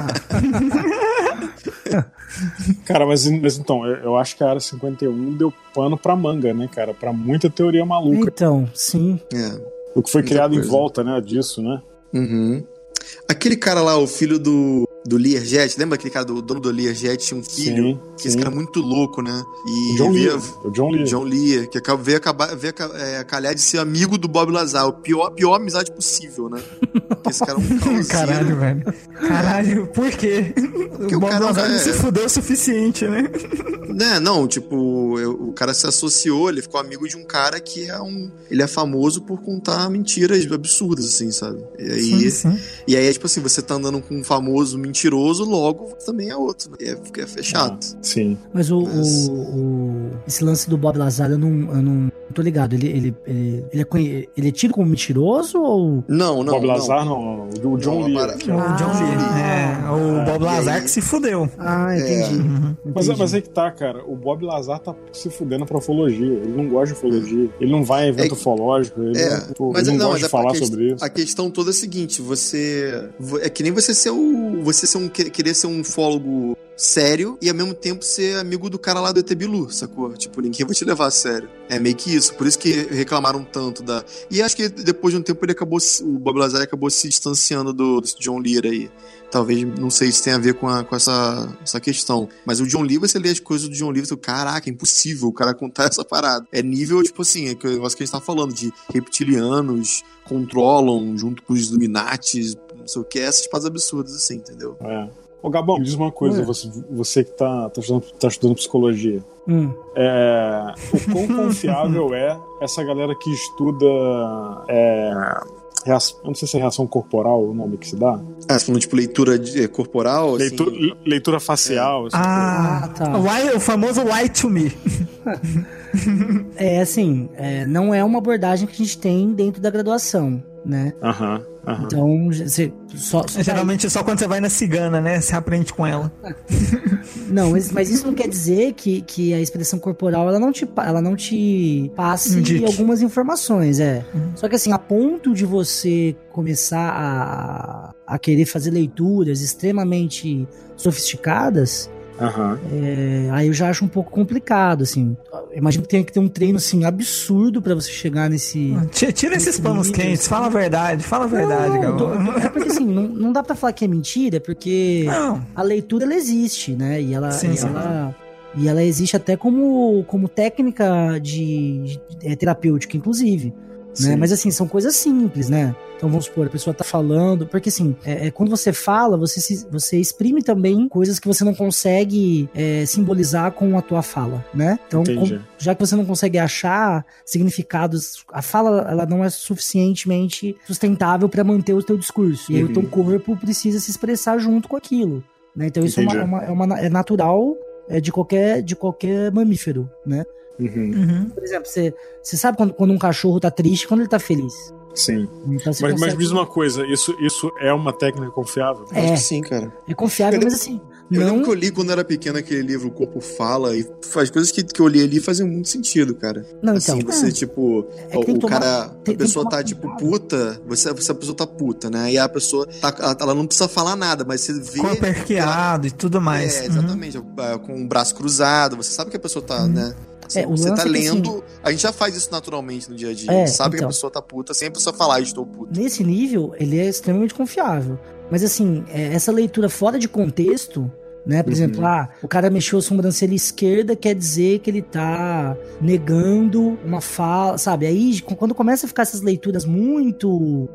Cara, mas então, eu acho que a área 51 deu pano pra manga, né, cara? Pra muita teoria maluca. Então, sim. O que foi criado em volta, né, disso, né? Uhum. Aquele cara lá, o filho do Learjet, lembra aquele cara do dono do Learjet tinha um filho? Sim. Esse cara é muito louco, né? E o John Lear. Que veio calhar de ser amigo do Bob Lazar. A pior amizade possível, né? Porque esse cara é um causeiro. Caralho, velho. Caralho, por quê? Porque o Bob Lazar não se fudeu o suficiente, né? Não, tipo, o cara se associou, ele ficou amigo de um cara que ele é famoso por contar mentiras absurdas, assim, sabe? E aí, sim. E aí, tipo assim, você tá andando com um famoso mentiroso, logo também é outro, né? É chato. Sim. Mas esse lance do Bob Lazar, eu não tô ligado. Ele é tido como mentiroso ou... Não. Bob Lazar não. O John Lear. O John Lear. O Bob Lazar que se fudeu. Entendi. Mas aí que tá, cara. O Bob Lazar tá se fudendo pra ufologia. Ele não gosta de ufologia. Ele não vai em evento ufológico. Ele não gosta de falar sobre isso. A questão toda é a seguinte: é que nem você querer ser um ufólogo sério e ao mesmo tempo ser amigo do cara lá do ET Bilu, sacou? Tipo, ninguém vai te levar a sério. É meio que isso. Por isso que reclamaram tanto da... E acho que depois de um tempo o Bob Lazar acabou se distanciando desse John Lear aí. Talvez, não sei se tem a ver com essa questão. Mas o John Lear, você lê as coisas do John Lear e você fala, caraca, é impossível o cara contar essa parada. É nível, tipo assim, o negócio que a gente tá falando, de reptilianos controlam junto com os Illuminatis, não sei o que, essas paradas absurdas assim, entendeu? Ô Gabão, me diz uma coisa, você que tá estudando psicologia. O quão confiável é essa galera que estuda... eu não sei se é reação corporal o nome que se dá. Você falando tipo leitura corporal? Leitura facial. Tá. O famoso lie to me. Não é uma abordagem que a gente tem dentro da graduação, né? Então, geralmente só quando você vai na cigana, né? Você aprende com ela. Não, mas isso não quer dizer que a expressão corporal ela não te passe algumas informações, Só que assim, a ponto de você começar a querer fazer leituras extremamente sofisticadas, aí eu já acho um pouco complicado, assim. Imagino que tem que ter um treino, assim, absurdo pra você chegar nesse... Tira esses panos quentes, fala a verdade, galera. É porque, assim, não dá pra falar que é mentira, porque a leitura, ela existe, né? E ela existe até como técnica terapêutica, inclusive. Né? Mas assim, são coisas simples, né? Então vamos supor, a pessoa tá falando, porque assim, quando você fala, você exprime também coisas que você não consegue simbolizar com a tua fala, né? Então, já que você não consegue achar significados, a fala ela não é suficientemente sustentável para manter o teu discurso. E aí o teu corpo precisa se expressar junto com aquilo, né? Então isso é natural de qualquer mamífero, né? Por exemplo, você sabe quando um cachorro tá triste, quando ele tá feliz. Sim. Então, mas me diz uma coisa, isso é uma técnica confiável? Acho que sim, cara. É confiável, mas assim... Eu lembro que eu li quando era pequeno aquele livro O Corpo Fala, e as coisas que eu li ali faziam muito sentido, cara. Não, assim, então... você, tipo... a pessoa tá, tipo, puta, a pessoa tá puta, né? E a pessoa, ela não precisa falar nada, mas você vê... Corpo arqueado e tudo mais. Exatamente. Com o braço cruzado, você sabe que a pessoa tá, né? Você tá lendo, assim, a gente já faz isso naturalmente no dia a dia. Sabe que a pessoa tá puta, sem a pessoa falar, estou puta. Nesse nível, ele é extremamente confiável. Mas assim, essa leitura fora de contexto, né? Por exemplo, o cara mexeu a sobrancelha esquerda, quer dizer que ele tá negando uma fala, sabe? Aí, quando começa a ficar essas leituras muito...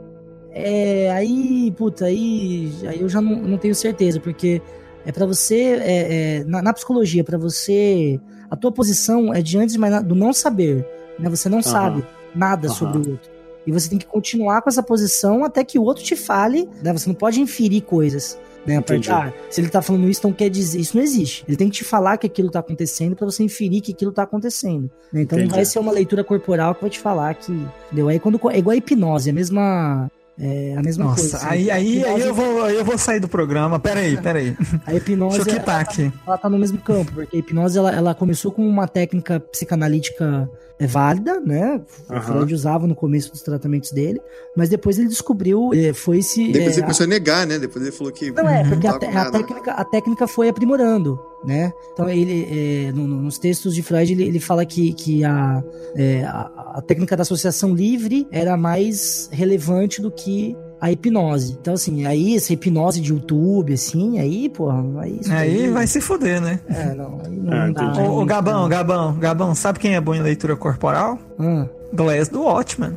aí eu já não tenho certeza, porque pra você, na psicologia, pra você... A tua posição é diante de mais do não saber, né? Você não sabe nada sobre o outro. E você tem que continuar com essa posição até que o outro te fale, né? Você não pode inferir coisas. Né? Se ele tá falando isso, então quer dizer, isso não existe. Ele tem que te falar que aquilo tá acontecendo pra você inferir que aquilo tá acontecendo. Né? Então não vai ser uma leitura corporal que vai te falar que... Entendeu? Aí quando é igual a hipnose, a mesma Nossa, coisa. Aí eu vou sair do programa. Peraí. A hipnose, deixa eu quitar aqui. Ela tá no mesmo campo, porque a hipnose, ela começou com uma técnica psicanalítica válida, né? O Freud usava no começo dos tratamentos dele, mas depois ele descobriu, Depois ele começou a negar, né? Depois ele falou que... Não, porque a técnica foi aprimorando, né? Então ele, nos textos de Freud, ele fala que a técnica da associação livre era mais relevante do que a hipnose. Então, assim, aí essa hipnose de YouTube, assim, aí, porra... Aí vai se foder, né? Não dá. Ô, Gabão, sabe quem é bom em leitura corporal? Glass do Watchmen.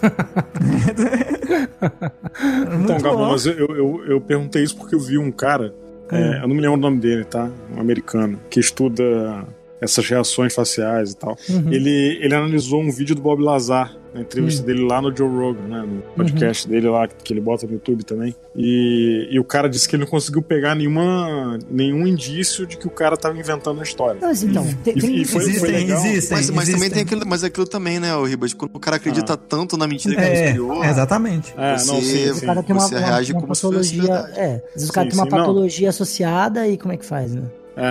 Então, Gabão, mas eu perguntei isso porque eu vi um cara, eu não me lembro o nome dele, tá? Um americano, que estuda essas reações faciais e tal. Ele analisou um vídeo do Bob Lazar, na entrevista dele lá no Joe Rogan, né, no podcast dele lá, que ele bota no YouTube também. E o cara disse que ele não conseguiu pegar nenhum indício de que o cara tava inventando a história. Mas então, foi legal. Mas também tem aquilo também, né, Ribas? Quando o cara acredita tanto na mentira que ele criou... Exatamente. O cara tem uma patologia... Às vezes o cara tem uma patologia associada e como é que faz, né?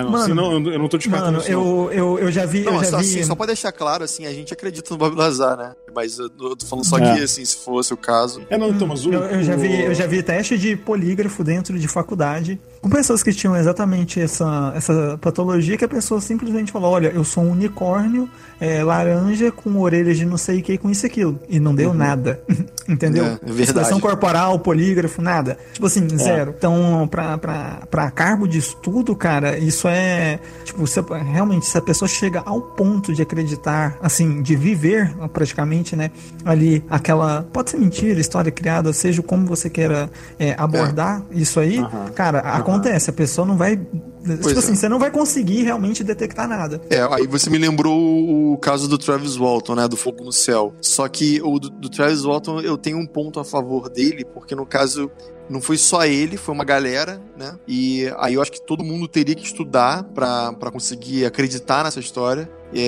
Eu não tô descartando isso. Eu já vi. Assim, só pra deixar claro, assim, a gente acredita no Bob Lazar, né? Mas eu tô falando só que, assim, se fosse o caso. Mas eu já vi teste de polígrafo dentro de faculdade com pessoas que tinham exatamente essa patologia, que a pessoa simplesmente falou: olha, eu sou um unicórnio laranja com orelhas de não sei o que, com isso e aquilo. E não deu nada. Entendeu? É verdade. Expressão corporal, polígrafo, nada. Tipo assim, zero. Então, pra cargo de estudo, cara, isso é... Tipo, realmente, se a pessoa chega ao ponto de acreditar, assim, de viver praticamente, né, ali, aquela... Pode ser mentira, história criada, seja como você queira abordar isso aí, cara, acontece. A pessoa não vai... Tipo assim, você não vai conseguir realmente detectar nada. Aí você me lembrou o caso do Travis Walton, né, do Fogo no Céu. Só que o do Travis Walton, eu tenho um ponto a favor dele, porque no caso não foi só ele, foi uma galera, né, e aí eu acho que todo mundo teria que estudar pra conseguir acreditar nessa história.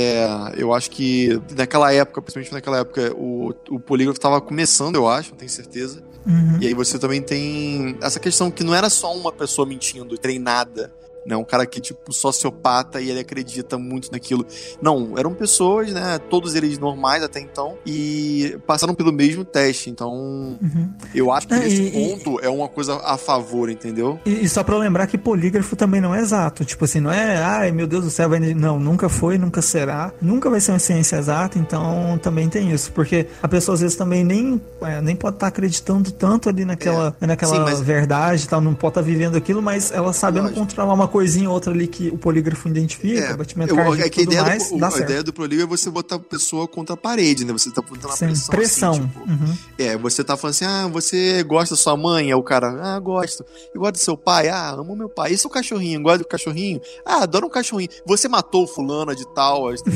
Eu acho que naquela época, principalmente naquela época, o polígrafo tava começando, eu acho, não tenho certeza. E aí você também tem essa questão que não era só uma pessoa mentindo, treinada, né? Um cara que, tipo, sociopata e ele acredita muito naquilo. Não, eram pessoas, né? Todos eles normais até então e passaram pelo mesmo teste. Então, eu acho que nesse ponto é uma coisa a favor, entendeu? E só pra lembrar que polígrafo também não é exato. Tipo assim, não é, ai meu Deus do céu, não, nunca foi, nunca será. Nunca vai ser uma ciência exata, então também tem isso. Porque a pessoa às vezes também nem pode estar acreditando tanto ali naquela Sim, verdade e tal, não pode estar vivendo aquilo, mas ela sabendo controlar uma coisinha ou outra ali que o polígrafo identifica, batimento cardíaco e tudo mais, dá certo. A ideia do polígrafo é você botar a pessoa contra a parede, né? Você tá botando a pressão. Assim, tipo, você tá falando assim, você gosta da sua mãe? Aí o cara, gosto. Eu gosto do seu pai? Amo meu pai. E seu cachorrinho? Gosta do cachorrinho? Adoro um cachorrinho. Você matou o fulano de tal? Tipo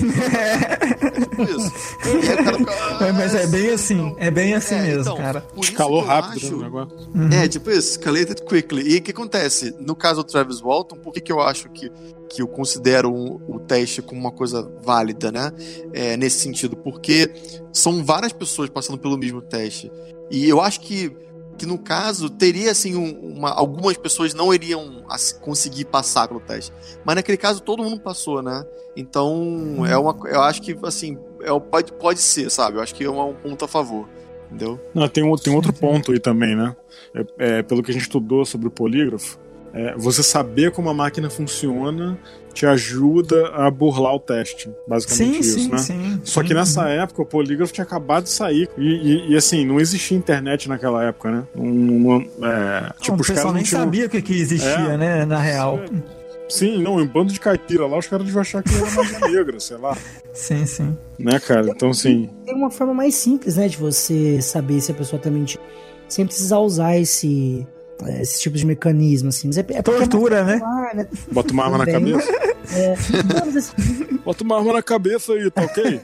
isso. E aí o cara fica, mas é bem assim. É bem assim mesmo, então, cara. Escalou rápido, né, o negócio. Tipo isso. Escalated quickly. E o que acontece? No caso do Travis Walton, por que eu acho que eu considero o teste como uma coisa válida, né? Nesse sentido, porque são várias pessoas passando pelo mesmo teste. E eu acho que no caso, teria assim, algumas pessoas não iriam conseguir passar pelo teste. Mas naquele caso, todo mundo passou, né? Então, eu acho que, assim, pode ser, sabe? Eu acho que é um ponto a favor, entendeu? Não, tem outro ponto aí também, né? Pelo que a gente estudou sobre o polígrafo, você saber como a máquina funciona te ajuda a burlar o teste, basicamente isso, né? Sim. Só que nessa época o polígrafo tinha acabado de sair e assim, não existia internet naquela época, né? Tipo, o pessoal nem sabia o que existia, né, na real. Sim, um bando de caipira lá, os caras deviam achar que era magia negra, sei lá. Sim. Né, cara? Então, assim... Tem uma forma mais simples, né, de você saber se a pessoa tá mentindo, sem precisar usar esse tipo de mecanismo, assim. Mas tortura, né? Bota uma arma na cabeça. Mas assim... Bota uma arma na cabeça aí, tá ok?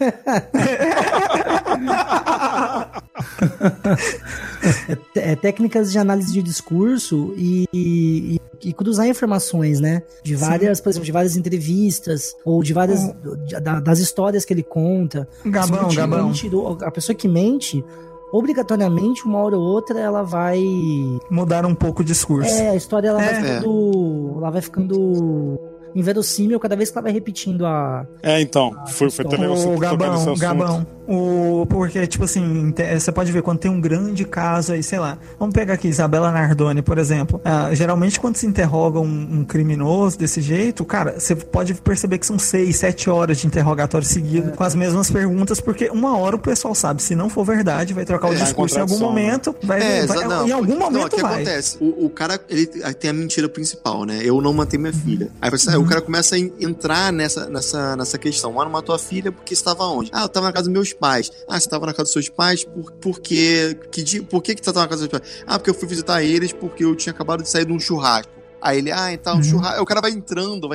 técnicas de análise de discurso e cruzar informações, né? De várias, por exemplo, de várias entrevistas ou de várias das histórias que ele conta. Gabão. A pessoa que mente, obrigatoriamente, uma hora ou outra, ela vai mudar um pouco o discurso. A história ela vai ficando inverossímil cada vez que ela vai repetindo foi até legal você tocar nesse assunto. Gabão. Porque, tipo assim, você pode ver quando tem um grande caso aí, sei lá, vamos pegar aqui Isabela Nardoni, por exemplo. Geralmente quando se interroga um criminoso desse jeito, cara, você pode perceber que são 6, 7 horas de interrogatório seguido com as mesmas perguntas, porque uma hora o pessoal sabe, se não for verdade, vai trocar o discurso em algum momento, em algum momento o que acontece? O cara, ele tem a mentira principal, né? Eu não matei minha filha. Aí o cara começa a entrar nessa questão. Não matou a filha porque estava onde? Eu estava na casa dos meus pais. Você estava na casa dos seus pais por quê? Por que você estava na casa dos seus pais? Porque eu fui visitar eles porque eu tinha acabado de sair de um churrasco. Aí ele, então, churrasco. O cara vai entrando.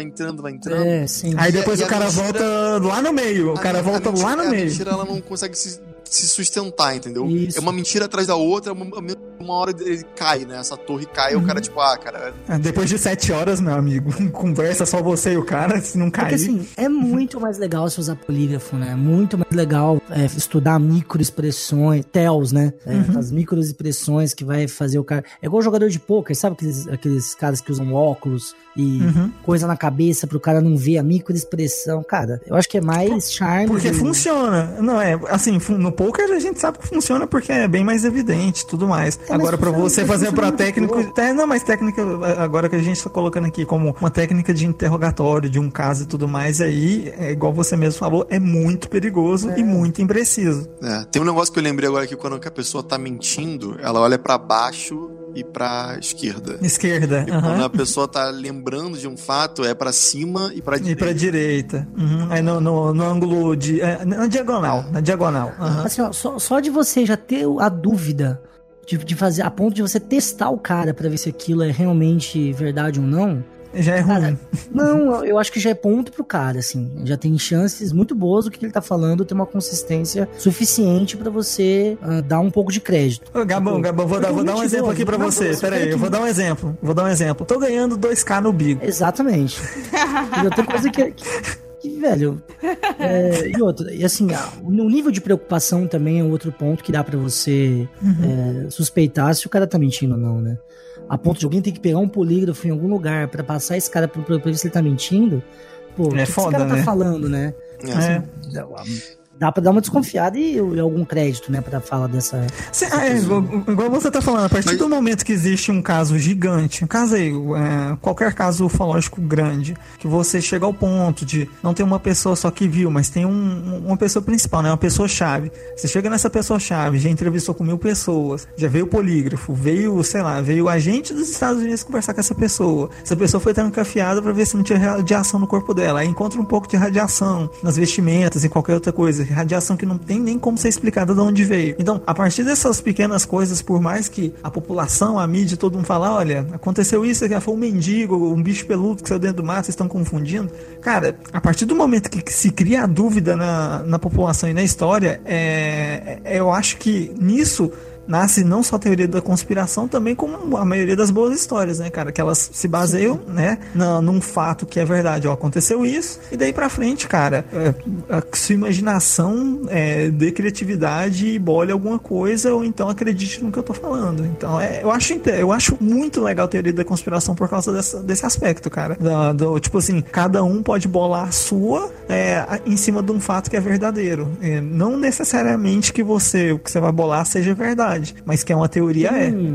Sim. Aí depois o cara volta lá no meio. A mentira, ela não consegue se sustentar, entendeu? Isso. É uma mentira atrás da outra, uma hora ele cai, né? Essa torre cai, o cara tipo, cara... Depois de 7 horas, meu amigo, conversa só você e o cara, se não cair. Porque assim, é muito mais legal se usar polígrafo, né? Muito mais legal estudar microexpressões, TELs, né? As microexpressões que vai fazer o cara... É igual jogador de pôquer, sabe aqueles caras que usam óculos e coisa na cabeça pro cara não ver a microexpressão? Cara, eu acho que é mais charme. Porque funciona. Não, assim, no poker a gente sabe que funciona porque é bem mais evidente e tudo mais. Agora, pra você fazer pra técnico... Mas técnica, agora que a gente tá colocando aqui como uma técnica de interrogatório de um caso e tudo mais, aí, igual você mesmo falou, é muito perigoso e muito impreciso. Tem um negócio que eu lembrei agora que quando a pessoa tá mentindo, ela olha pra baixo e pra esquerda. E quando a pessoa tá lembrando de um fato, é pra cima e pra direita. E pra direita. Aí no ângulo de... na diagonal. Assim, ó, só de você já ter a dúvida de fazer, a ponto de você testar o cara pra ver se aquilo é realmente verdade ou não, já é ruim. Cara, não, eu acho que já é ponto pro cara, assim. Já tem chances muito boas do que ele tá falando, ter uma consistência suficiente pra você dar um pouco de crédito. Gabão, vou dar um exemplo aqui pra você. Pera aí, eu vou dar um exemplo. Tô ganhando 2K no Bigo. Exatamente. E outra coisa que velho, e outra, e assim, o nível de preocupação também é um outro ponto que dá pra você suspeitar se o cara tá mentindo ou não, né? A ponto de alguém ter que pegar um polígrafo em algum lugar pra passar esse cara pra ver se ele tá mentindo, pô, o que esse cara tá falando, né? Dá pra dar uma desconfiada e algum crédito, né, pra falar dessa... igual você tá falando, a partir do momento que existe um caso gigante, um caso aí, qualquer caso ufológico grande, que você chega ao ponto de não ter uma pessoa só que viu, mas tem uma pessoa principal, né, uma pessoa-chave. Você chega nessa pessoa-chave, já entrevistou com 1000 pessoas, já veio o polígrafo, veio o agente dos Estados Unidos conversar com essa pessoa foi trancafiada pra ver se não tinha radiação no corpo dela, aí encontra um pouco de radiação nas vestimentas e qualquer outra coisa, radiação que não tem nem como ser explicada de onde veio. Então, a partir dessas pequenas coisas, por mais que a população, a mídia, todo mundo fala, olha, aconteceu isso, foi um mendigo, um bicho peludo que saiu dentro do mar, vocês estão confundindo. Cara, a partir do momento que se cria a dúvida na população e na história, eu acho que nisso nasce não só a teoria da conspiração, também como a maioria das boas histórias, né, cara? Que elas se baseiam, né, num fato que é verdade. Aconteceu isso, e daí pra frente, cara, a sua imaginação dê criatividade e bole alguma coisa, ou então acredite no que eu tô falando. Então, eu acho muito legal a teoria da conspiração por causa desse aspecto, cara. Tipo assim, cada um pode bolar a sua em cima de um fato que é verdadeiro. Não necessariamente que o que você vai bolar seja verdade, mas que é uma teoria.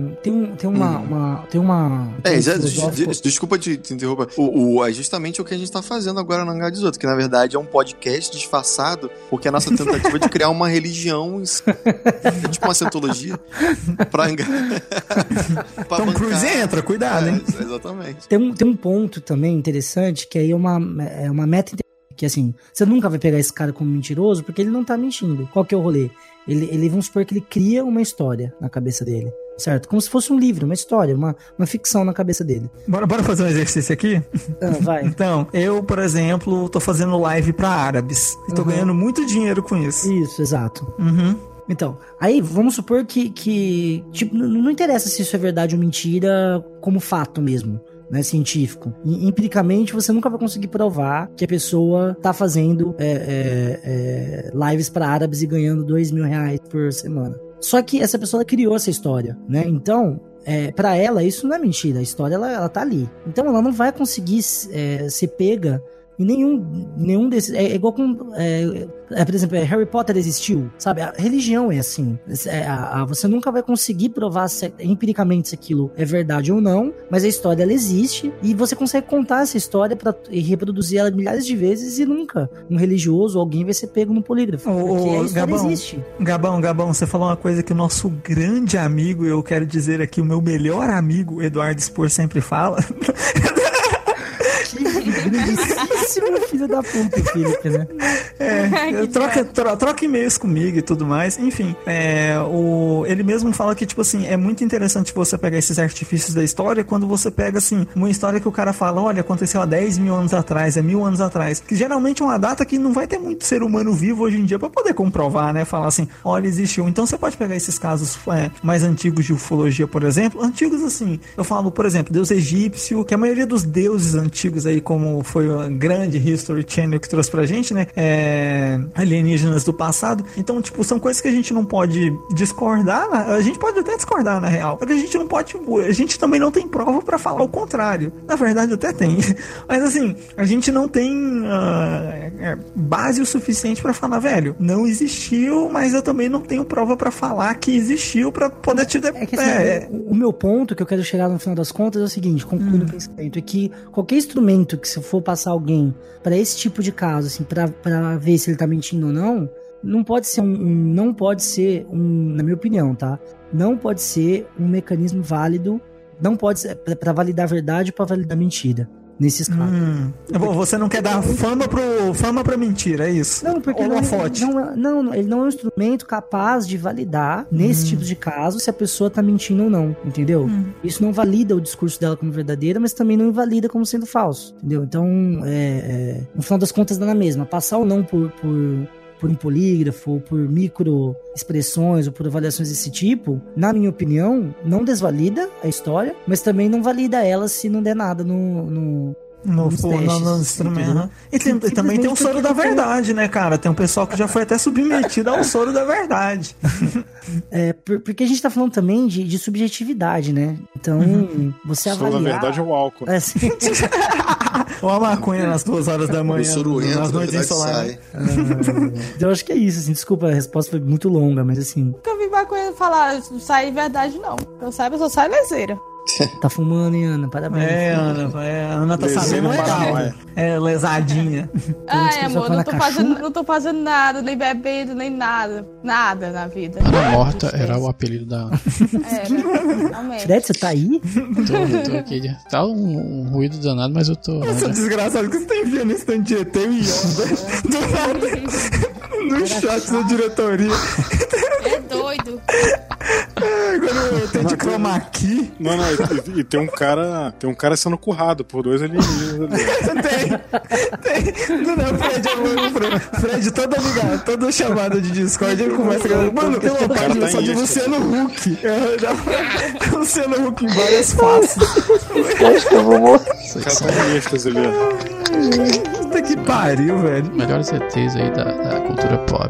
Desculpa te interromper. É justamente o que a gente tá fazendo agora no Hangar 18, que na verdade é um podcast disfarçado, porque a nossa tentativa de criar uma religião é tipo uma cientologia pra Tom Cruise entra, cuidado, hein? Exatamente. Tem um ponto também interessante, que aí é uma meta que assim, você nunca vai pegar esse cara como mentiroso, porque ele não tá mentindo. Qual que é o rolê? Ele vamos supor que ele cria uma história na cabeça dele, certo? Como se fosse um livro, uma história, uma ficção na cabeça dele. Bora fazer um exercício aqui? Vai. Então, eu, por exemplo, tô fazendo live pra árabes e tô ganhando muito dinheiro com isso. Isso, exato. Então, aí vamos supor que tipo, não interessa se isso é verdade ou mentira como fato mesmo, né, científico. Empiricamente, você nunca vai conseguir provar que a pessoa tá fazendo lives para árabes e ganhando R$2.000 por semana. Só que essa pessoa criou essa história, né? Então, pra ela, isso não é mentira. A história, ela tá ali. Então, ela não vai conseguir ser pega em nenhum desses... É igual com... por exemplo, Harry Potter existiu, sabe? A religião é assim. Você nunca vai conseguir provar empiricamente se aquilo é verdade ou não, mas a história, ela existe e você consegue contar essa história e reproduzir ela milhares de vezes e nunca um religioso ou alguém vai ser pego no polígrafo. Porque a história existe. Gabão, você falou uma coisa que o nosso grande amigo, eu quero dizer aqui, o meu melhor amigo, Eduardo Spor, sempre fala... Grandíssimo filho da puta, Felipe, né? Troca e-mails comigo e tudo mais. Enfim, ele mesmo fala que, tipo assim, é muito interessante você pegar esses artifícios da história quando você pega, assim, uma história que o cara fala, olha, aconteceu há 10.000 anos atrás, 1.000 anos atrás, que geralmente é uma data que não vai ter muito ser humano vivo hoje em dia pra poder comprovar, né? Falar assim, olha, existiu. Então você pode pegar esses casos mais antigos de ufologia, por exemplo, antigos assim, eu falo, por exemplo, deus egípcio, que a maioria dos deuses antigos aí, como foi a grande History Channel que trouxe pra gente, né? Alienígenas do passado. Então, tipo, são coisas que a gente não pode discordar, a gente pode até discordar, na real, porque a gente não pode, a gente também não tem prova pra falar o contrário. Na verdade, até tem. Mas, assim, a gente não tem base o suficiente pra falar, velho, não existiu, mas eu também não tenho prova pra falar que existiu pra poder te... O meu ponto que eu quero chegar no final das contas é o seguinte, concluindo o pensamento, é que qualquer instrumento que se for passar alguém pra esse tipo de caso, assim, pra ver se ele tá mentindo ou não, não pode ser na minha opinião, tá? Não pode ser um mecanismo válido, não pode ser pra validar a verdade ou pra validar a mentira. Nesses casos. Você não quer dar fama pra mentira, é isso? Não, porque ele não é um instrumento capaz de validar, nesse tipo de caso, se a pessoa tá mentindo ou não, entendeu? Isso não valida o discurso dela como verdadeiro, mas também não invalida como sendo falso, entendeu? Então, no final das contas, dá na mesma. Passar ou não por um polígrafo, ou por micro expressões, ou por avaliações desse tipo, na minha opinião, não desvalida a história, mas também não valida ela se não der nada no instrumento. E também tem o soro da verdade, né, cara? Tem um pessoal que já foi até submetido ao soro da verdade. Porque a gente tá falando também de subjetividade, né? Então, você avaliar... O soro da verdade é o álcool. Sim. Ou a maconha nas 2 horas da manhã, nas noites ensoladas. Eu acho que é isso, assim, desculpa, a resposta foi muito longa, mas assim... Nunca vi maconha falar sai verdade, não. Eu saiba, só sai leseira. Tá fumando, hein, Ana? Parabéns. A Ana tá sabendo legal. Lesadinha. Ai, amor, não tô fazendo nada, nem bebendo, nem nada. Nada na vida. A morta era o apelido da Ana. Realmente. Fred, você tá aí? Tô aqui. Tá um ruído danado, mas eu tô... Essa desgraçada que você tá enviando esse tanto de ET e no chat da diretoria. É doido. Agora tem de chroma key. Não, e tem um cara sendo currado por 2 alienígenas ali. Tem. Não, Fred, toda chamada de Discord, ele começa a... Mano, tem uma página só de Luciano Huck. Luciano Huck em várias faces. Acho que eu vou morrer. O cara tá em êxtase ali, ó. Puta que pariu, velho. Melhores ETs aí da cultura pop.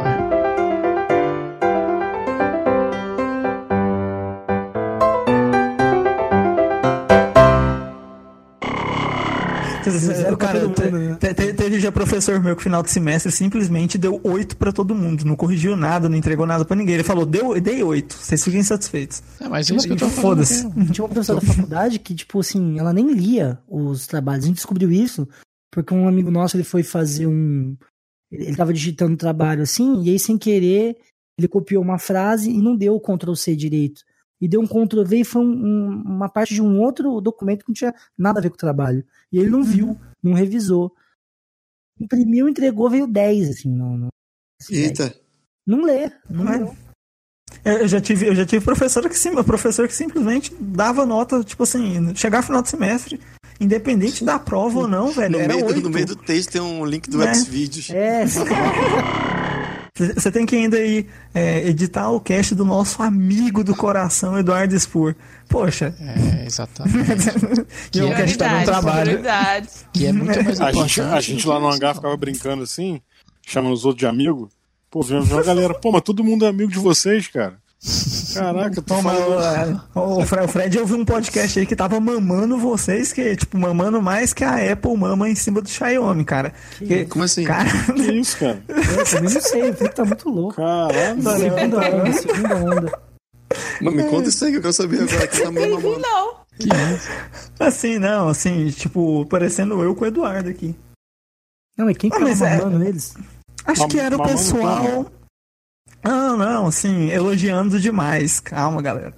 Cara, teve já professor meu que no final de semestre simplesmente deu 8 pra todo mundo, não corrigiu nada, não entregou nada pra ninguém. Ele falou, dei 8, vocês fiquem satisfeitos. Mas isso que eu tô falando. Tinha uma professora da faculdade que, tipo assim, ela nem lia os trabalhos. A gente descobriu isso porque um amigo nosso, ele foi fazer ele tava digitando um trabalho assim, e aí sem querer ele copiou uma frase e não deu o Ctrl+C direito. E deu um Ctrl+V e foi uma parte de um outro documento que não tinha nada a ver com o trabalho. E ele não viu, não revisou. Imprimiu, entregou, veio 10, assim. Eita. 10. Não lê, não leu. Eu já tive professor que simplesmente dava nota, tipo assim, chegar no final do semestre, independente da prova ou não, velho. No meio do texto tem um link do Xvideos. Você tem que ainda aí editar o cast do nosso amigo do coração, Eduardo Spur. Poxa. Exatamente. Que é um cast dando trabalho. Que é muito mais importante. A gente lá no hangar ficava brincando assim, chamando os outros de amigo. Pô, viu a galera, pô, mas todo mundo é amigo de vocês, cara. Caraca, o Fred ouviu um podcast aí que tava mamando vocês, que tipo, mamando mais que a Apple mama em cima do Xiaomi, cara. Como assim? Cara... Que isso, cara? Eu também não sei, o Felipe tá muito louco. Caralho. Segunda onda. Mas me conta isso aí que eu quero saber agora. Que tá mamando. Não. Assim, tipo, parecendo eu com o Eduardo aqui. Não, mas quem que tava mamando neles? Acho que era o pessoal... Não, assim, elogiando demais. Calma, galera.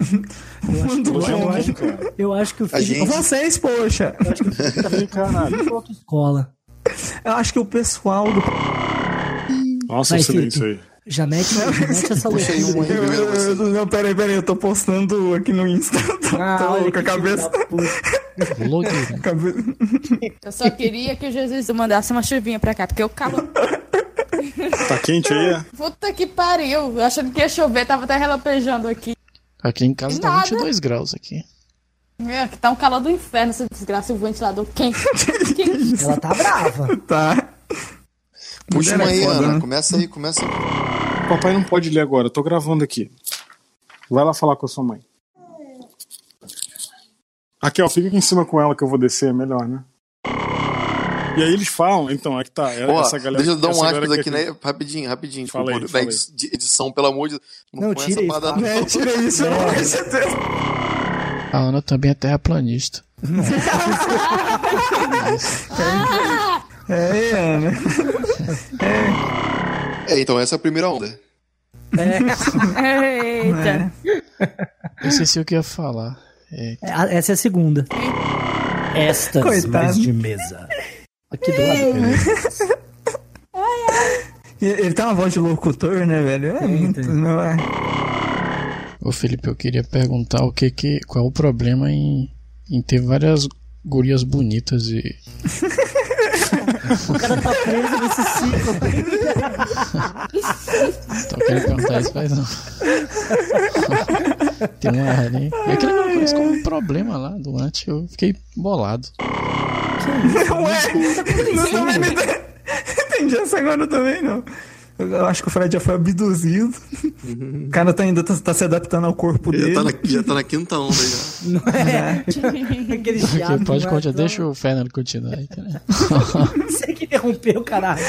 Eu acho que o Felipe... Vocês, poxa! Eu acho que o Felipe tá brincando com outra escola. Eu acho que o pessoal do... Nossa, eu sei isso aí. Já mete essa loucura. Não, peraí, eu tô postando aqui no Insta. Tô com a cabeça... Eu só queria que o Jesus mandasse uma chuvinha pra cá, porque eu calo... Tá quente aí, Puta que pariu. Eu achando que ia chover, tava até relampejando aqui. Aqui em casa tá 22 graus aqui. Aqui tá um calor do inferno, essa desgraça, e o ventilador quente. Ela tá brava. Tá. Puxa uma aí, Ana. né? Começa aí. Papai não pode ler agora, eu tô gravando aqui. Vai lá falar com a sua mãe. Aqui, ó, fica aqui em cima com ela que eu vou descer, é melhor, né? E aí eles falam, então, é que tá. Essa galera, deixa eu dar um aspas aqui, né? né? Rapidinho. Fala aí. De edição, pelo amor de Deus. Não, tira isso. Tira isso, com certeza. A Ana também é terraplanista. Ana. Então essa é a primeira onda. Eita. Eu esqueci o que ia falar. Essa é a segunda. Estas mais de mesa. Aqui do lado. Ele tem uma voz de locutor, né, velho? Ô Felipe, eu queria perguntar qual é o problema em ter várias gurias bonitas e... O cara tá preso nesse ciclo. Então eu queria perguntar isso, mas não. Tem uma ali. E aquele não conhece como um problema lá do antes, eu fiquei bolado. Não entendi essa agora também, não. Eu acho que o Fred já foi abduzido. O cara ainda tá se adaptando ao corpo dele. Já tá na quinta onda já. Não é? Aquele Okay, pode continuar, deixa o Fernando continuar aí. Você que interrompeu, caralho.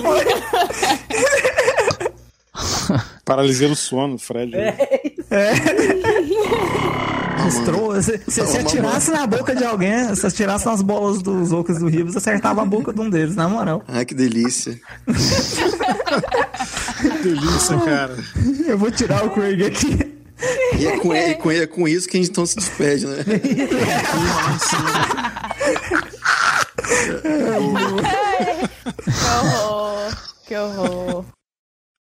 Paralisia do sono, Fred. Se atirasse na boca de alguém, se atirasse nas bolas dos ocos do Ribas, acertava a boca de um deles, na moral. Ai, que delícia. Que delícia, cara. Eu vou tirar o Craig aqui. E é com isso que a gente então se despede, né? Que horror.